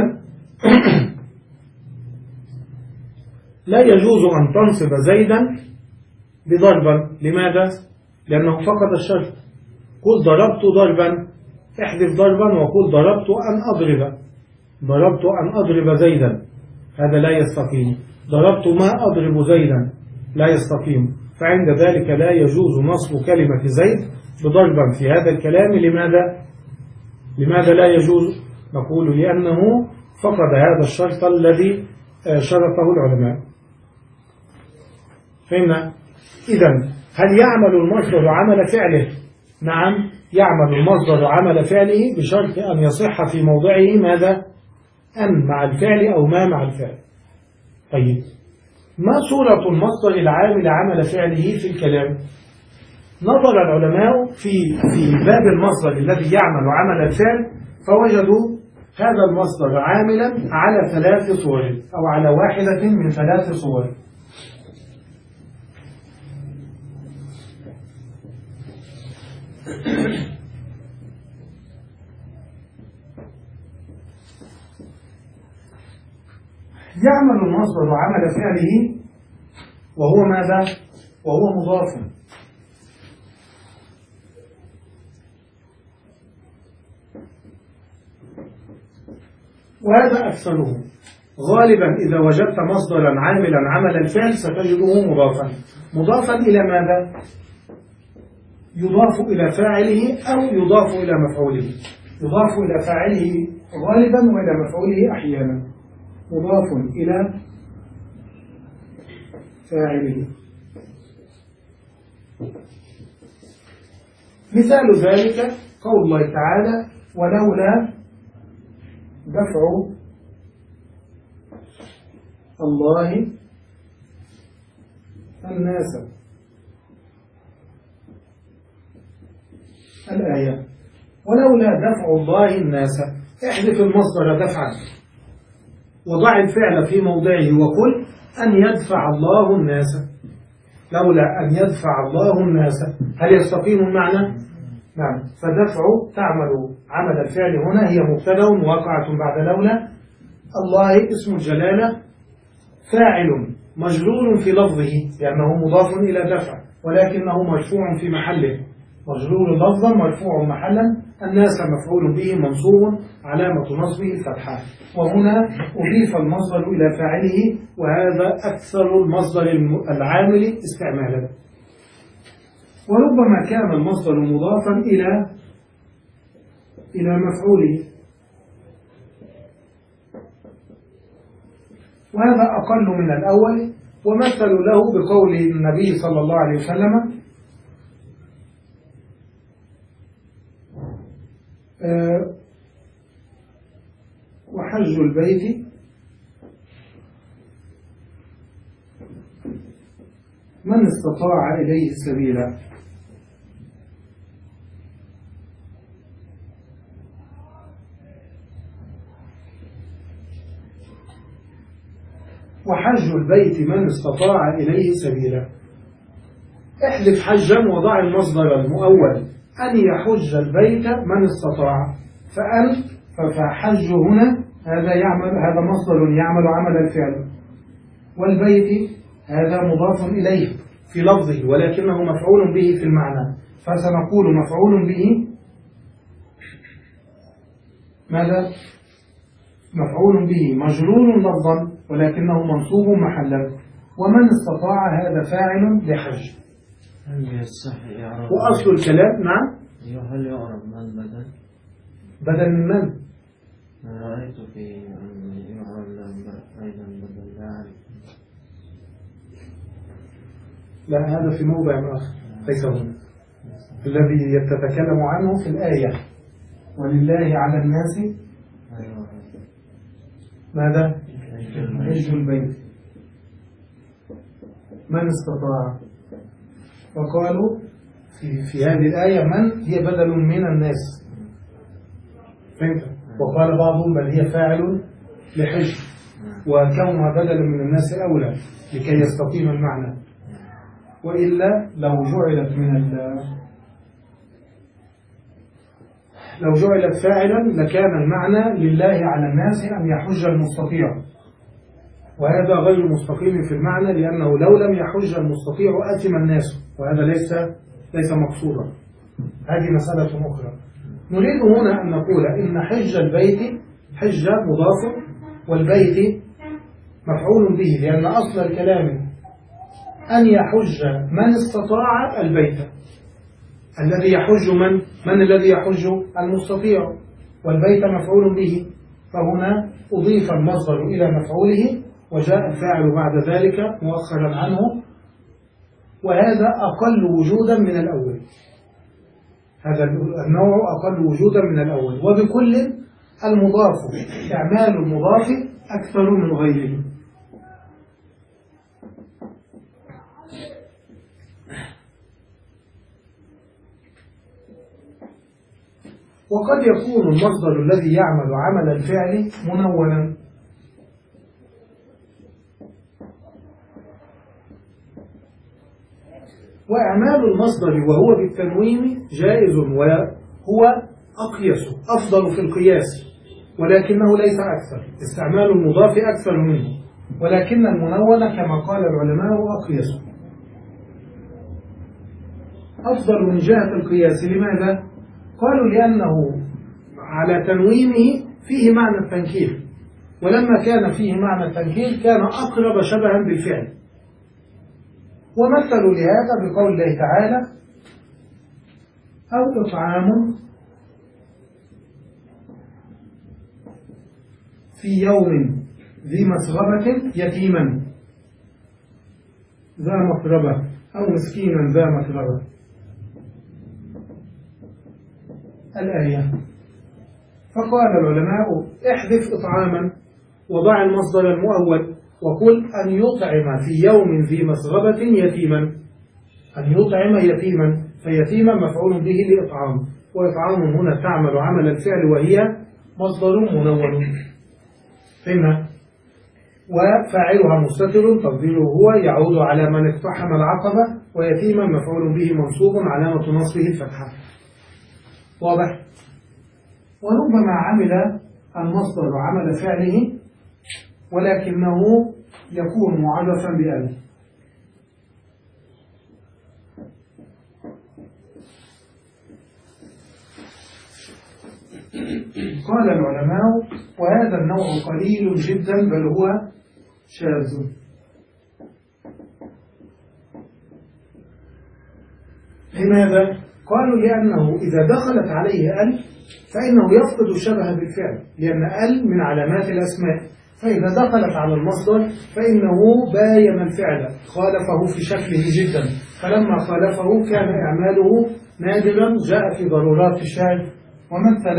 لا يجوز أن تنصب زيدا بضربا، لماذا؟ لأنه فقد الشرط. قل ضربت ضربا، احذف ضربا وقل ضربت أن أضرب، ضربت أن أضرب زيدا، هذا لا يستقيم. ضربت ما أضرب زيدا لا يستقيم، فعند ذلك لا يجوز نصب كلمة زيد بضربا في هذا الكلام. لماذا؟ لماذا لا يجوز؟ نقول لأنه فقد هذا الشرط الذي شرطه العلماء. فهمنا؟ إذن هل يعمل المصدر عمل فعله نعم يعمل المصدر عمل فعله بشرط أن يصح في موضعه ماذا؟ أن مع الفعل أو ما مع الفعل. طيب ما صورة المصدر العامل عمل فعله في الكلام؟ نظر العلماء في في باب المصدر الذي يعمل عمل الفعل فوجدوا هذا المصدر عاملا على ثلاث صور أو على واحدة من ثلاث صور. يعمل المصدر عمل فعله وهو ماذا؟ وهو مضاف. وهذا أكثره. غالبا إذا وجدت مصدرا عاملا عمل الفعل ستجده مضافا. مضافا إلى ماذا؟ يضاف إلى فاعله أو يضاف إلى مفعوله. يضاف إلى فاعله غالبا وإلى مفعوله أحيانا. مضاف إلى فاعله. مثال ذلك قول الله تعالى ولولا دفع الله الناس. الآية ولولا دفع الله الناس. احذف المصدر دفعا وضع الفعل في موضعه وقل أن يدفع الله الناس. لولا أن يدفع الله الناس هل يستقيم المعنى؟ نعم. فدفع تعمل عمل الفعل هنا هي مبتدأ واقعة بعد لولا. الله اسم الجلالة فاعل مجرور في لفظه لأنه مضاف إلى دفع ولكنه مرفوع في محله. مجرور لفظا مرفوع محلا. الناس مفعول به منصوب علامة نصبه الفتحة. وهنا أضيف المصدر إلى فاعله وهذا أكثر المصدر العامل استعمالا. وربما كان المصدر مضافا إلى إلى مفعوله وهذا أقل من الأول. ومثلوا له بقول النبي صلى الله عليه وسلم أه وحج البيت من استطاع إليه سبيلا. وحج البيت من استطاع إليه سبيلا. احذف حجا وضع المصدر المؤول أن يحج البيت من استطاع. فأن فحج هنا هذا يعمل هذا مصدر يعمل عمل الفعل والبيت هذا مضاف إليه في لفظه ولكنه مفعول به في المعنى. فسنقول مفعول به ماذا؟ مفعول به مجرور لفظا ولكنه منصوب محلا. ومن استطاع هذا فاعل لحج. وأصل الكلام نعم.
هل يعرف من بدل؟
بدل من من؟
رأيت في يعرف أيضا بدل لا أعرف.
لا هذا في موضع آخر ليس هنا. الذي تتكلم عنه في الآية ولله على الناس ماذا؟ حج البيت من استطاع. فقالوا في, في هذه الآية من هي بدل من الناس. فهمت؟ وقال بعضهم بل هي فاعل لحج وكونها بدل من الناس أولى لكي يستقيم المعنى. وإلا لو جعلت من ال لو جعلت فاعلا لكان المعنى لله على الناس أن يحج المستطيع وهذا غير مستقيم في المعنى لأنه لو لم يحج المستطيع آثم الناس وهذا ليس ليس مقصودا. هذه مسألة أخرى. نريد هنا أن نقول إن حج البيت حج مضاف والبيت مفعول به لأن أصل الكلام أن يحج من استطاع البيت. الذي يحج من؟ من الذي يحج؟ المستطيع والبيت مفعول به. فهنا أضيف المصدر إلى مفعوله وجاء الفاعل بعد ذلك مؤخرا عنه وهذا أقل وجودا من الأول. هذا النوع أقل وجودا من الأول. وبكل المضاف إعمال المضاف أكثر من غيره. وقد يكون المصدر الذي يعمل عمل الفعل منونا، وإعمال المصدر وهو بالتنوين جائز وهو أقيس أفضل في القياس، ولكنه ليس أكثر. استعمال المضاف أكثر منه، ولكن المنون كما قال العلماء أقيس أفضل من جهة القياس. لماذا؟ قالوا لأنه على تنوينه فيه معنى التنكير، ولما كان فيه معنى التنكير كان أقرب شبها بالفعل. ومثلوا لهذا بقول الله تعالى: أو إطعام في يوم ذي مسغبة يتيما ذا مقربة أو مسكينا ذا مقربة، الآية. فقال العلماء: احذف إطعاما وضع المصدر المؤول وقل أن يطعم في يوم ذي مسغبة يتيما. أن يطعم يتيما، فيتيما مفعول به لإطعام، وإطعام هنا تعمل عمل الفعل وهي مصدر منون. فهمنا؟ وفاعلها مستتر تقديره هو يعود على من اقتحم العقبة، ويتيما مفعول به منصوب علامة نصبه الفتحة. واضح؟ وربما عمل المصدر عمل فعله ولكنه يكون معرفا بألف. قال العلماء: وهذا النوع قليل جدا بل هو شاذ. لماذا؟ قالوا لأنه إذا دخلت عليه ألف فإنه يفقد الشبه بالفعل، لأن أل من علامات الأسماء، فإذا دخلت على المصدر فإنه باين الفعل، خالفه في شكله جدا، فلما خالفه كان إعماله نادرا، جاء في ضرورات الشاعر. ومثل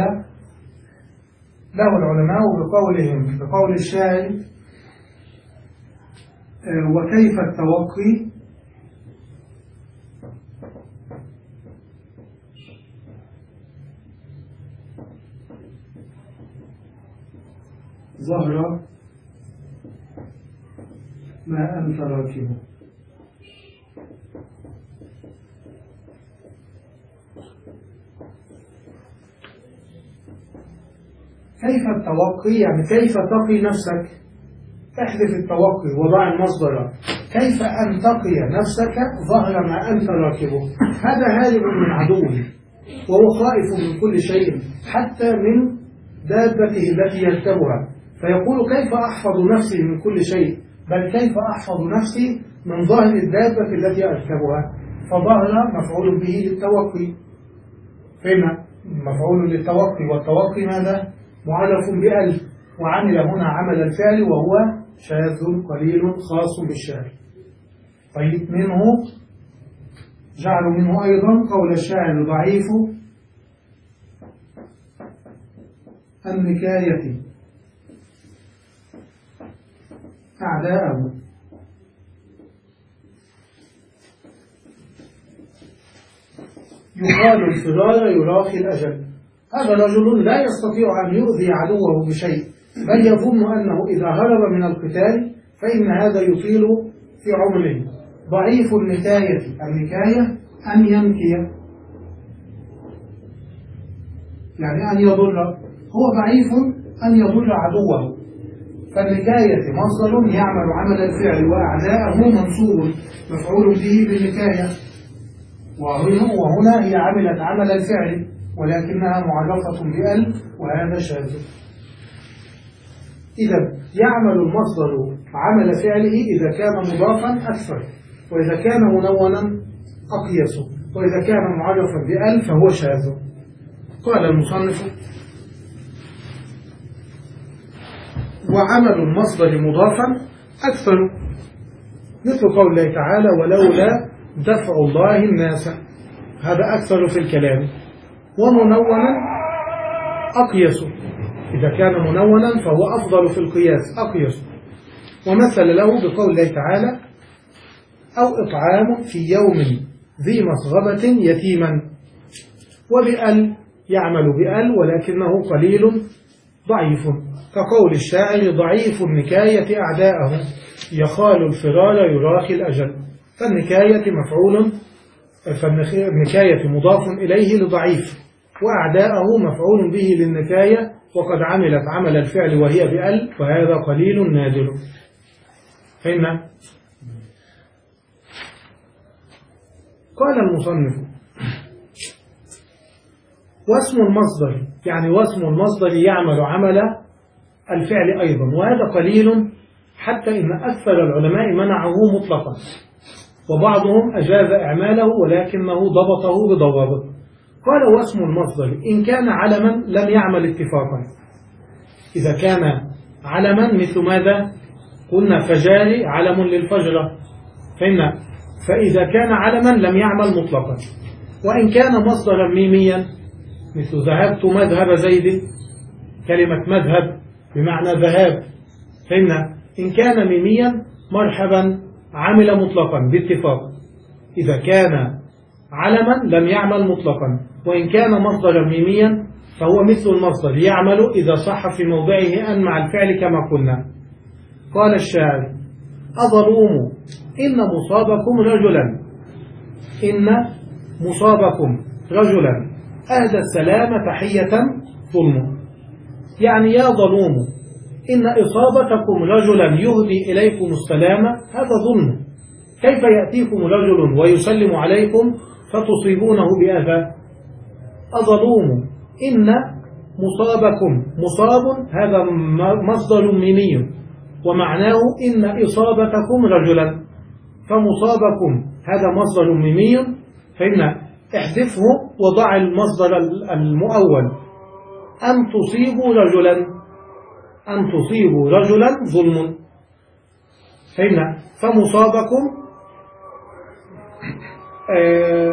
له العلماء بقولهم بقول الشاعر: وكيف التوقي ظهر ما أنت راكبه. كيف التوقي؟ يعني كيف تقي نفسك؟ احذف التوقي وضع المصدر. كيف أن تقي نفسك ظهر ما أنت راكبه؟ هذا هارب من عدوه وهو خائف من كل شيء حتى من دابته التي يركبها، فيقول: كيف أحفظ نفسي من كل شيء؟ بل كيف أحفظ نفسي من ظهر الدابة التي أركبها؟ فظهر مفعول به للتوقي. فهمنا؟ مفعول للتوقي، والتوقي ماذا؟ معرف بألف، وعمل هنا عمل الفعل وهو شاذ قليل خاص بالشعر. طيب، منه جعلوا منه أيضا قول الشاعر: ضعيف النكاية أعداءه. يقال الفرار يراخي الأجل. هذا رجل لا يستطيع أن يؤذي عدوه بشيء، بل يظن أنه إذا هرب من القتال فإن هذا يطيل في عمره. ضعيف النكاية، النكاية أن ينكي، يعني أن يضر، هو ضعيف أن يضر عدوه. فالنكاية مصدر يعمل عمل الفعل، وأعداءه منصوب مفعول به بالنكاية، وهنا هي عملت عمل الفعل ولكنها معرفة بأل، وهذا شاذ. إذا يعمل المصدر عمل فعله إذا كان مضافا أكثر، وإذا كان منونا أقيس، وإذا كان معرفا بأل فهو شاذ. قال المصنف: وعمل المصدر مضافا أكثر، مثل قول الله تعالى: ولولا دفع الله الناس. هذا أكثر في الكلام. ومنونا أقيس، إذا كان منونا فهو أفضل في القياس أقيس. ومثل له بقول الله تعالى أو إطعام في يوم ذي مسغبة يتيما، وبأل يعمل بأل ولكنه قليل ضعيف، كقول الشاعر ضعيف النكاية أعداءه يخال الفرار يراخي الأجل. فالنكاية مفعول، فالنكاية مضاف إليه لضعيف، وأعداءه مفعول به للنكاية، وقد عملت عمل الفعل وهي بأل، وهذا قليل نادر. فهمنا؟ قال المصنف واسم المصدر، يعني واسم المصدر يعمل عمل الفعل أيضا، وهذا قليل حتى إن أكثر العلماء منعه مطلقا، وبعضهم أجاز إعماله ولكنه ضبطه بضوابط. قال واسم المصدر إن كان علما لم يعمل اتفاقا. إذا كان علما مثل ماذا؟ قلنا فجاري علم للفجرة، فإن فإذا كان علما لم يعمل مطلقا. وإن كان مصدرا ميميا مثل ذهبت مذهب زيد، كلمة مذهب بمعنى ذهاب، فإن إن كان ميميا مرحبا عمل مطلقا باتفاق. إذا كان علما لم يعمل مطلقا. وإن كان مصدرا ميميا فهو مثل المصدر يعمل إذا صح في موضعه أن مع الفعل كما قلنا. قال الشاعر أظلوم إن مصابكم رجلا، إن مصابكم رجلا أهدى السلام تحية ظلم، يعني يا ظلوم إن إصابتكم رجلا يهدي إليكم السلام هذا ظلم. كيف يأتيكم رجل ويسلم عليكم فتصيبونه بأذى؟ أظلوم إن مصابكم، مصاب هذا مصدر ميمي ومعناه إن إصابتكم رجلا، فمصابكم هذا مصدر ميمي، فإن احذفه وضع المصدر المؤول أن تصيبوا رجلا، أن تصيبوا رجلا ظلم، فإن فمصابكم آه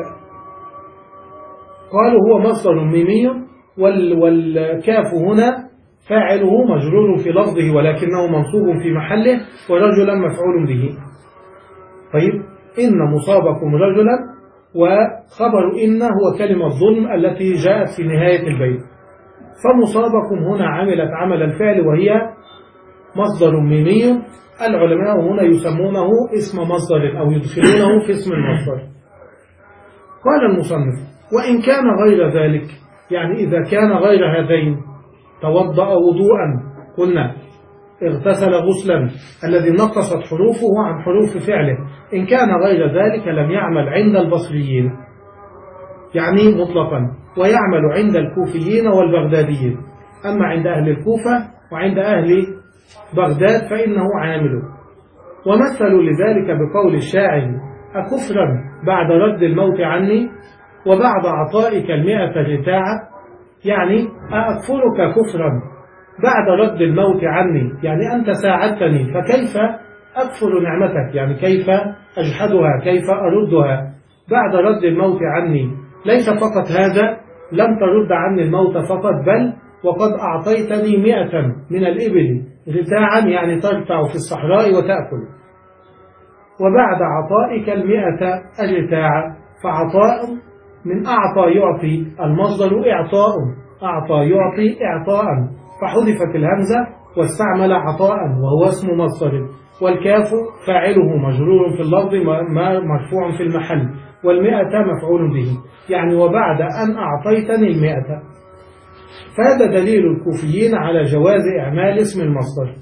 قالوا هو مصدر ميمي، والكاف هنا فاعله مجرور في لفظه ولكنه منصوب في محله، ورجلا مفعول به. طيب إن مصابكم رجلا، وخبر إن هو كلمة ظلم التي جاءت في نهاية البيت. فمصابكم هنا عملت عمل الفعل وهي مصدر ميمي، العلماء هنا يسمونه اسم مصدر أو يدخلونه في اسم المصدر. قال المصنف وإن كان غير ذلك، يعني إذا كان غير هذين توضأ وضوءا، قلنا اغتسل غسلا الذي نقصت حروفه عن حروف فعله، إن كان غير ذلك لم يعمل عند البصريين يعني مطلقا، ويعمل عند الكوفيين والبغداديين. أما عند أهل الكوفة وعند أهل بغداد فإنه عامل. ومثلوا لذلك بقول الشاعر أكفرا بعد رد الموت عني وبعد عطائك المئة جتاعة، يعني أكفرك كفرا بعد رد الموت عني، يعني أنت ساعدتني فكيف أكفر نعمتك، يعني كيف أجحدها، كيف أردها بعد رد الموت عني. ليس فقط هذا، لم ترد عني الموت فقط، بل وقد أعطيتني مئة من الإبل رتاعا، يعني ترتع في الصحراء وتأكل. وبعد عطائك المئة الرتاع، فعطاء من أعطى يعطي، المصدر إعطاء، أعطى يعطي إعطاء، فحذفت الهمزة واستعمل عطاء وهو اسم مصدر، والكاف فاعله مجرور في اللفظ مرفوع في المحل، والمئة مفعول به، يعني وبعد أن أعطيتني المئة. فهذا دليل الكوفيين على جواز إعمال اسم المصدر.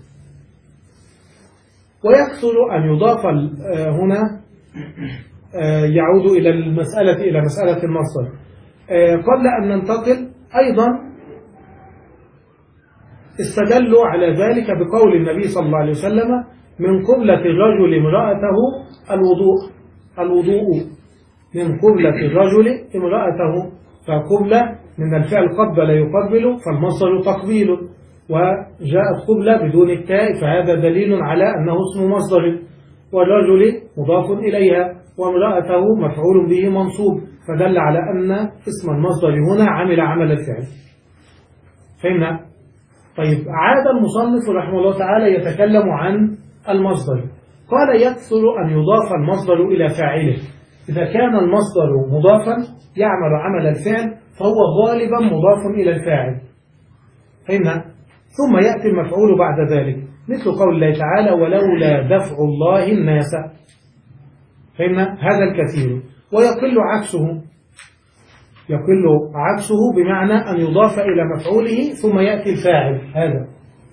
ويكثر أن يضاف هنا يعود إلى المسألة إلى مسألة المصدر. قبل أن ننتقل أيضا استدلوا على ذلك بقول النبي صلى الله عليه وسلم من قبلة الرجل امرأته الوضوء، الوضوء من قبلة الرجل امرأته، فقبلة من الفعل قبل يقبل فالمصدر تقبيل، وجاءت قبلة بدون التاء، فهذا دليل على أنه اسم مصدر. والرجل مضاف إليها، وامرأته مفعول به منصوب، فدل على أن اسم المصدر هنا عمل عمل الفعل. فهمنا؟ طيب، عاد المصنف رحمه الله تعالى يتكلم عن المصدر. قال يكثر أن يضاف المصدر إلى فاعله. إذا كان المصدر مضافا يعمل عمل الفعل فهو غالبا مضاف إلى الفاعل. فهمنا؟ ثم يأتي المفعول بعد ذلك، مثل قول الله تعالى ولولا دفع الله الناس. فهمنا؟ هذا الكثير. ويقل عكسه، يقل عكسه بمعنى أن يضاف إلى مفعوله ثم يأتي الفاعل هذا.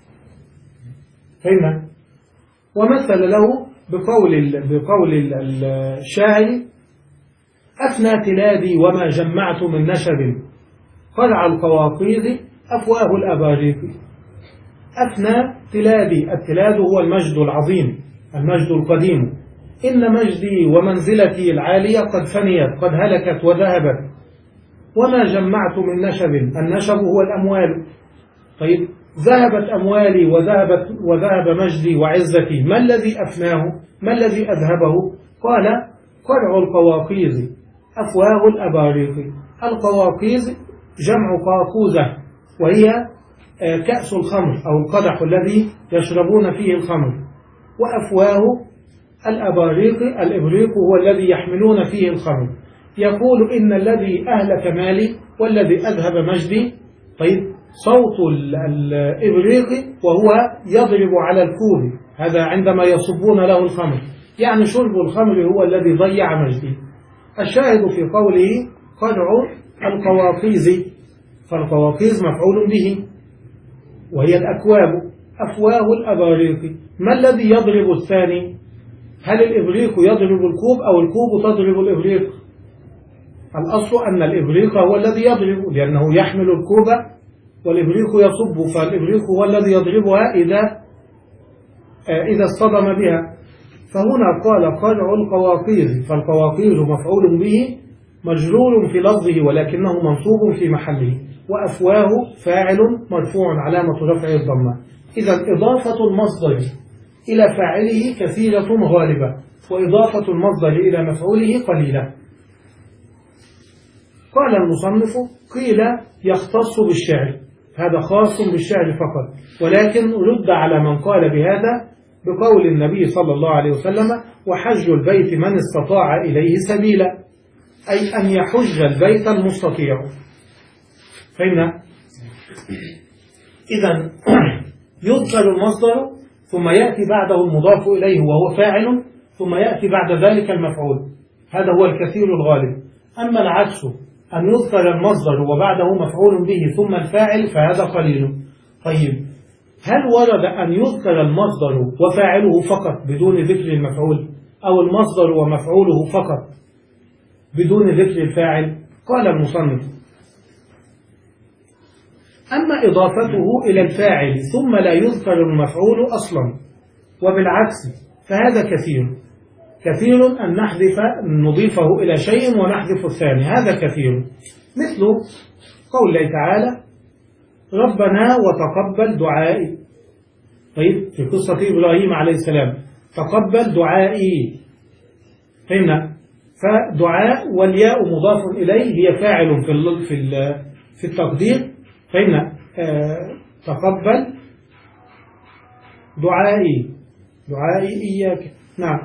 فهمنا؟ ومثل له بقول بقول الشاعر أفنى تلادي وما جمعت من نشب قرع القواقيض أفواه الأباريق. أفنى تلادي، التلاد هو المجد العظيم، المجد القديم. إن مجدي ومنزلتي العالية قد فنيت، قد هلكت وذهبت. وما جمعت من نشب، النشب هو الأموال. طيب، ذهبت أموالي وذهبت وذهب مجدي وعزتي، ما الذي أفناه؟ ما الذي أذهبه؟ قال قرع القواقيز أفواه الأباريق. القواقيز جمع قاقوزة، وهي كأس الخمر أو القدح الذي يشربون فيه الخمر. وأفواه الأباريق، الإبريق هو الذي يحملون فيه الخمر. يقول إن الذي أهلك مالي والذي أذهب مجدي. طيب، صوت الإبريق وهو يضرب على الكوب، هذا عندما يصبون له الخمر، يعني شرب الخمر هو الذي ضيع مجدي. الشاهد في قوله قرع القواقيز، فالقواقيز مفعول به وهي الأكواب. أفواه الأباريق، ما الذي يضرب الثاني؟ هل الإبريق يضرب الكوب أو الكوب تضرب الإبريق؟ الأصل أن الإبريق هو الذي يضرب، لأنه يحمل الكوب والإبريق يصب، فالإبريق هو الذي يضربها إذا إذا اصطدم بها. فهنا قال قرع القواقيز، فالقواقيز مفعول به مجرور في لفظه ولكنه منصوب في محله. وأفواه فاعل مرفوع علامة رفعه الضمة. إذا إضافة المصدر إلى فاعله كثيرة غالبة، وإضافة المصدر إلى مفعوله قليلة. قال المصنف قيل يختص بالشعر، هذا خاص بالشعر فقط، ولكن رد على من قال بهذا بقول النبي صلى الله عليه وسلم وحج البيت من استطاع إليه سبيلا، أي أن يحج البيت المستطيع. فهمنا؟ إذن يذكر المصدر ثم يأتي بعده المضاف إليه وهو فاعل، ثم يأتي بعد ذلك المفعول، هذا هو الكثير الغالب. أما العكس أن يذكر المصدر وبعده مفعول به ثم الفاعل فهذا قليل. طيب، هل ورد أن يذكر المصدر وفاعله فقط بدون ذكر المفعول، أو المصدر ومفعوله فقط بدون ذكر الفاعل؟ قال المصنف أما إضافته إلى الفاعل ثم لا يذكر المفعول أصلا وبالعكس فهذا كثير. كثير أن نحذف نضيفه إلى شيء ونحذف الثاني، هذا كثير. مثل قول الله تعالى ربنا وتقبل دعائي. طيب، في قصة إبراهيم عليه السلام تقبل دعائي. فهمنا؟ فدعاء والياء مضاف إليه هي فاعل في في في التقدير. فهمنا؟ آه تقبل دعائي، دعائي إياك. نعم،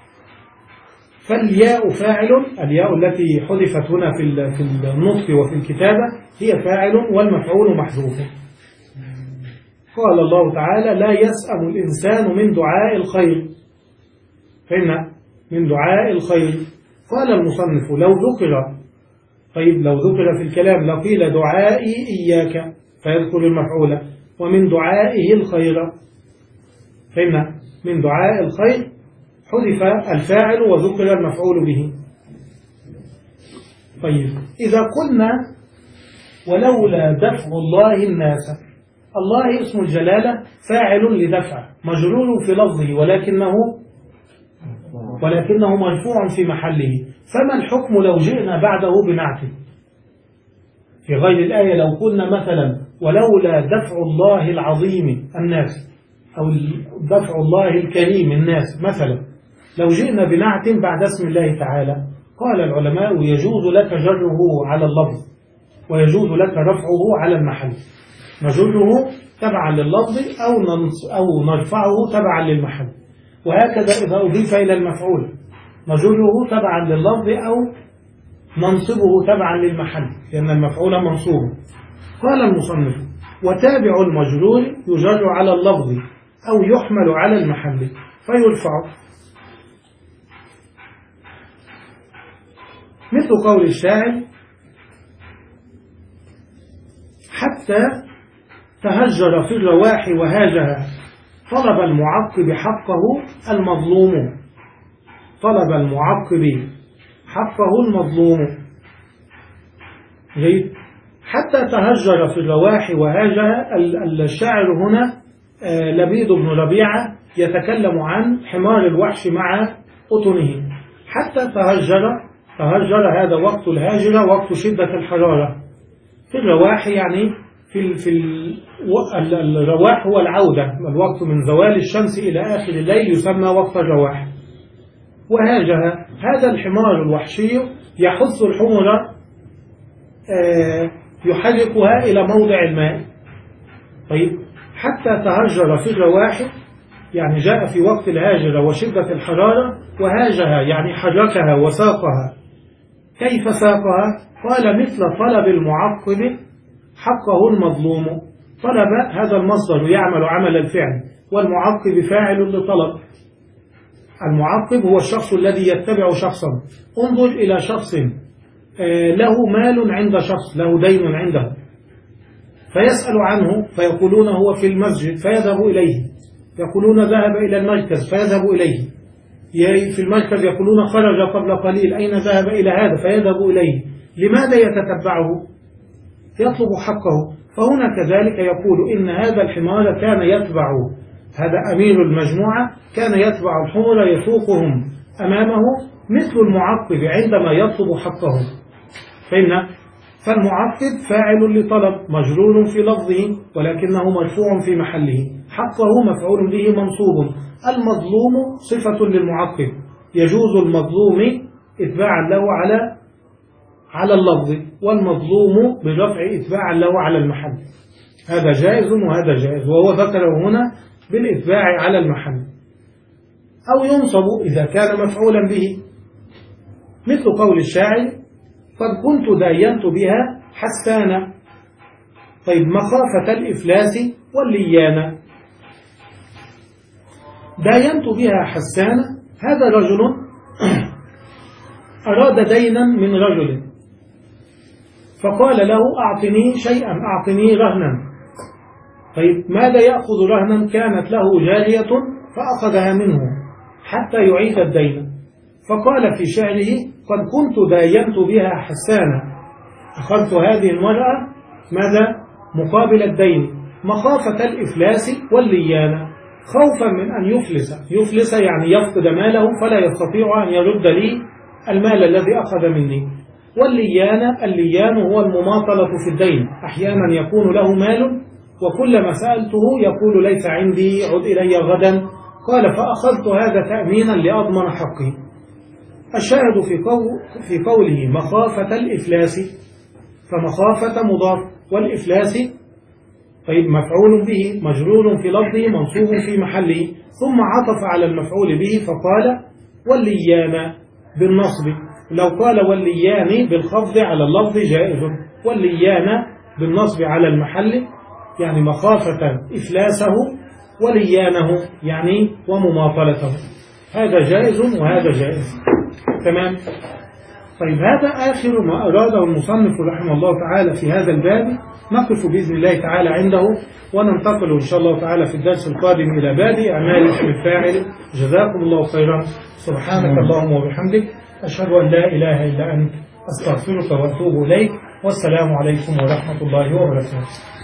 فالياء فاعل، الياء التي حذفت هنا في في النطق وفي الكتابة هي فاعل والمفعول محذوف. قال الله تعالى لا يسأم الإنسان من دعاء الخير. فهمنا؟ من دعاء الخير. قال المصنف لو ذكر، طيب لو ذكر في الكلام لقيل دعائي إياك فيذكر المفعول، ومن دعائه الخير. فهمنا؟ من دعاء الخير حذف الفاعل وذكر المفعول به. طيب، إذا قلنا ولولا دفع الله الناس، الله اسم الجلالة فاعل لدفع مجرور في لفظه ولكنه ولكنه مرفوع في محله، فما الحكم لو جئنا بعده بنعته في غير الآية؟ لو قلنا مثلا ولولا دفع الله العظيم الناس، أو دفع الله الكريم الناس مثلا، لو جئنا بنعت بعد اسم الله تعالى قال العلماء يجوز لك جره على اللفظ ويجوز لك رفعه على المحل. نجره تبعا لللفظ أو أو نرفعه تبعا للمحل، وهكذا إذا أضيف إلى المفعول نجره تبعا لللفظ أو ننصبه تبعا للمحل لأن المفعول منصوب. قال المصنف: وتابع المجرور يجر على اللفظ أو يحمل على المحل فيرفع، مثل قول الشاعر: حتى تهجر في الرواح وهاجها طلب المعقب حقه المظلوم. طلب المعقب حقه المظلوم. جيد. حتى تهجر في الرواح وهاجها، الشاعر هنا لبيد بن ربيعة يتكلم عن حمار الوحش مع أطنه. حتى تهجر، تهجر هذا وقت الهاجرة، وقت شدة الحرارة. في الرواح يعني في في الرواح هو العودة، الوقت من زوال الشمس إلى آخر الليل يسمى وقت الرواح. وهاجها، هذا الحمار الوحشي يحث الحمر يحركها إلى موضع الماء. طيب، حتى تهجر في الرواح يعني جاء في وقت الهاجرة وشدة الحرارة، وهاجها يعني حركها وساقها. كيف ساقها؟ قال: مثل طلب المعقب حقه المظلوم. طلب هذا المصدر يعمل عمل الفعل، والمعقب فاعل لطلب. المعقب هو الشخص الذي يتبع شخصا. انظر إلى شخص له مال عند شخص، له دين عنده، فيسأل عنه فيقولون هو في المسجد فيذهب إليه، يقولون ذهب إلى المركز فيذهب إليه، في المركز يقولون خرج قبل قليل أين ذهب إلى هذا فيذهب إليه. لماذا يتتبعه؟ يطلب حقه. فهنا كذلك يقول إن هذا الحمار كان يتبع، هذا أمير المجموعة كان يتبع الحمر يسوقهم أمامه مثل المعقب عندما يطلب حقه. فإن فالمعقب فاعل لطلب مجرور في لفظه ولكنه مرفوع في محله، حقه مفعول به منصوب. المظلوم صفة للمعقب، يجوز المظلوم اتباعا له على على اللفظ، والمظلوم برفع اتباعا له على المحل. هذا جائز وهذا جائز، وهو ذكره هنا بالاتباع على المحل. أو ينصب إذا كان مفعولا به، مثل قول الشاعر: قد كنت داينت بها حسانة. طيب، مخافة الإفلاس والليانة. داينت بها حسانة، هذا رجل أراد دينا من رجل فقال له: أعطني شيئا، أعطني رهنا. طيب، ماذا يأخذ رهنا؟ كانت له جارية فأخذها منه حتى يعيد الدين. فقال في شعره: قد كنت داينت بها حسانة، أخذت هذه المرأة ماذا؟ مقابل الدين، مخافة الإفلاس والليانة، خوفا من أن يفلس. يفلس يعني يفقد ماله فلا يستطيع أن يرد لي المال الذي أخذ مني. والليانة، الليان هو المماطلة في الدين، أحيانا يكون له مال وكلما سألته يقول: ليس عندي، عد إلي غدا. قال: فأخذت هذا تأمينا لأضمن حقي. الشاهد في, قو في قوله مخافة الإفلاس، فمخافة مضاف، والإفلاس طيب مفعول به مجرور في لفظه منصوب في محله، ثم عطف على المفعول به فقال: والليان بالنصب. لو قال والليان بالخفض على اللفظ جائز، والليان بالنصب على المحل يعني مخافة إفلاسه، وليانه يعني ومماطلته. هذا جائز وهذا جائز. تمام. طيب، هذا آخر ما أراده المصنف رحمه الله تعالى في هذا الباب. نقف بإذن الله تعالى عنده، وننتقل إن شاء الله تعالى في الدرس القادم إلى باب أعمال اسم الفاعل. جزاكم الله خيرا. سبحانك اللهم وبحمدك، أشهد أن لا إله إلا أنت، أستغفرك وأتوب إليك، والسلام عليكم ورحمة الله وبركاته.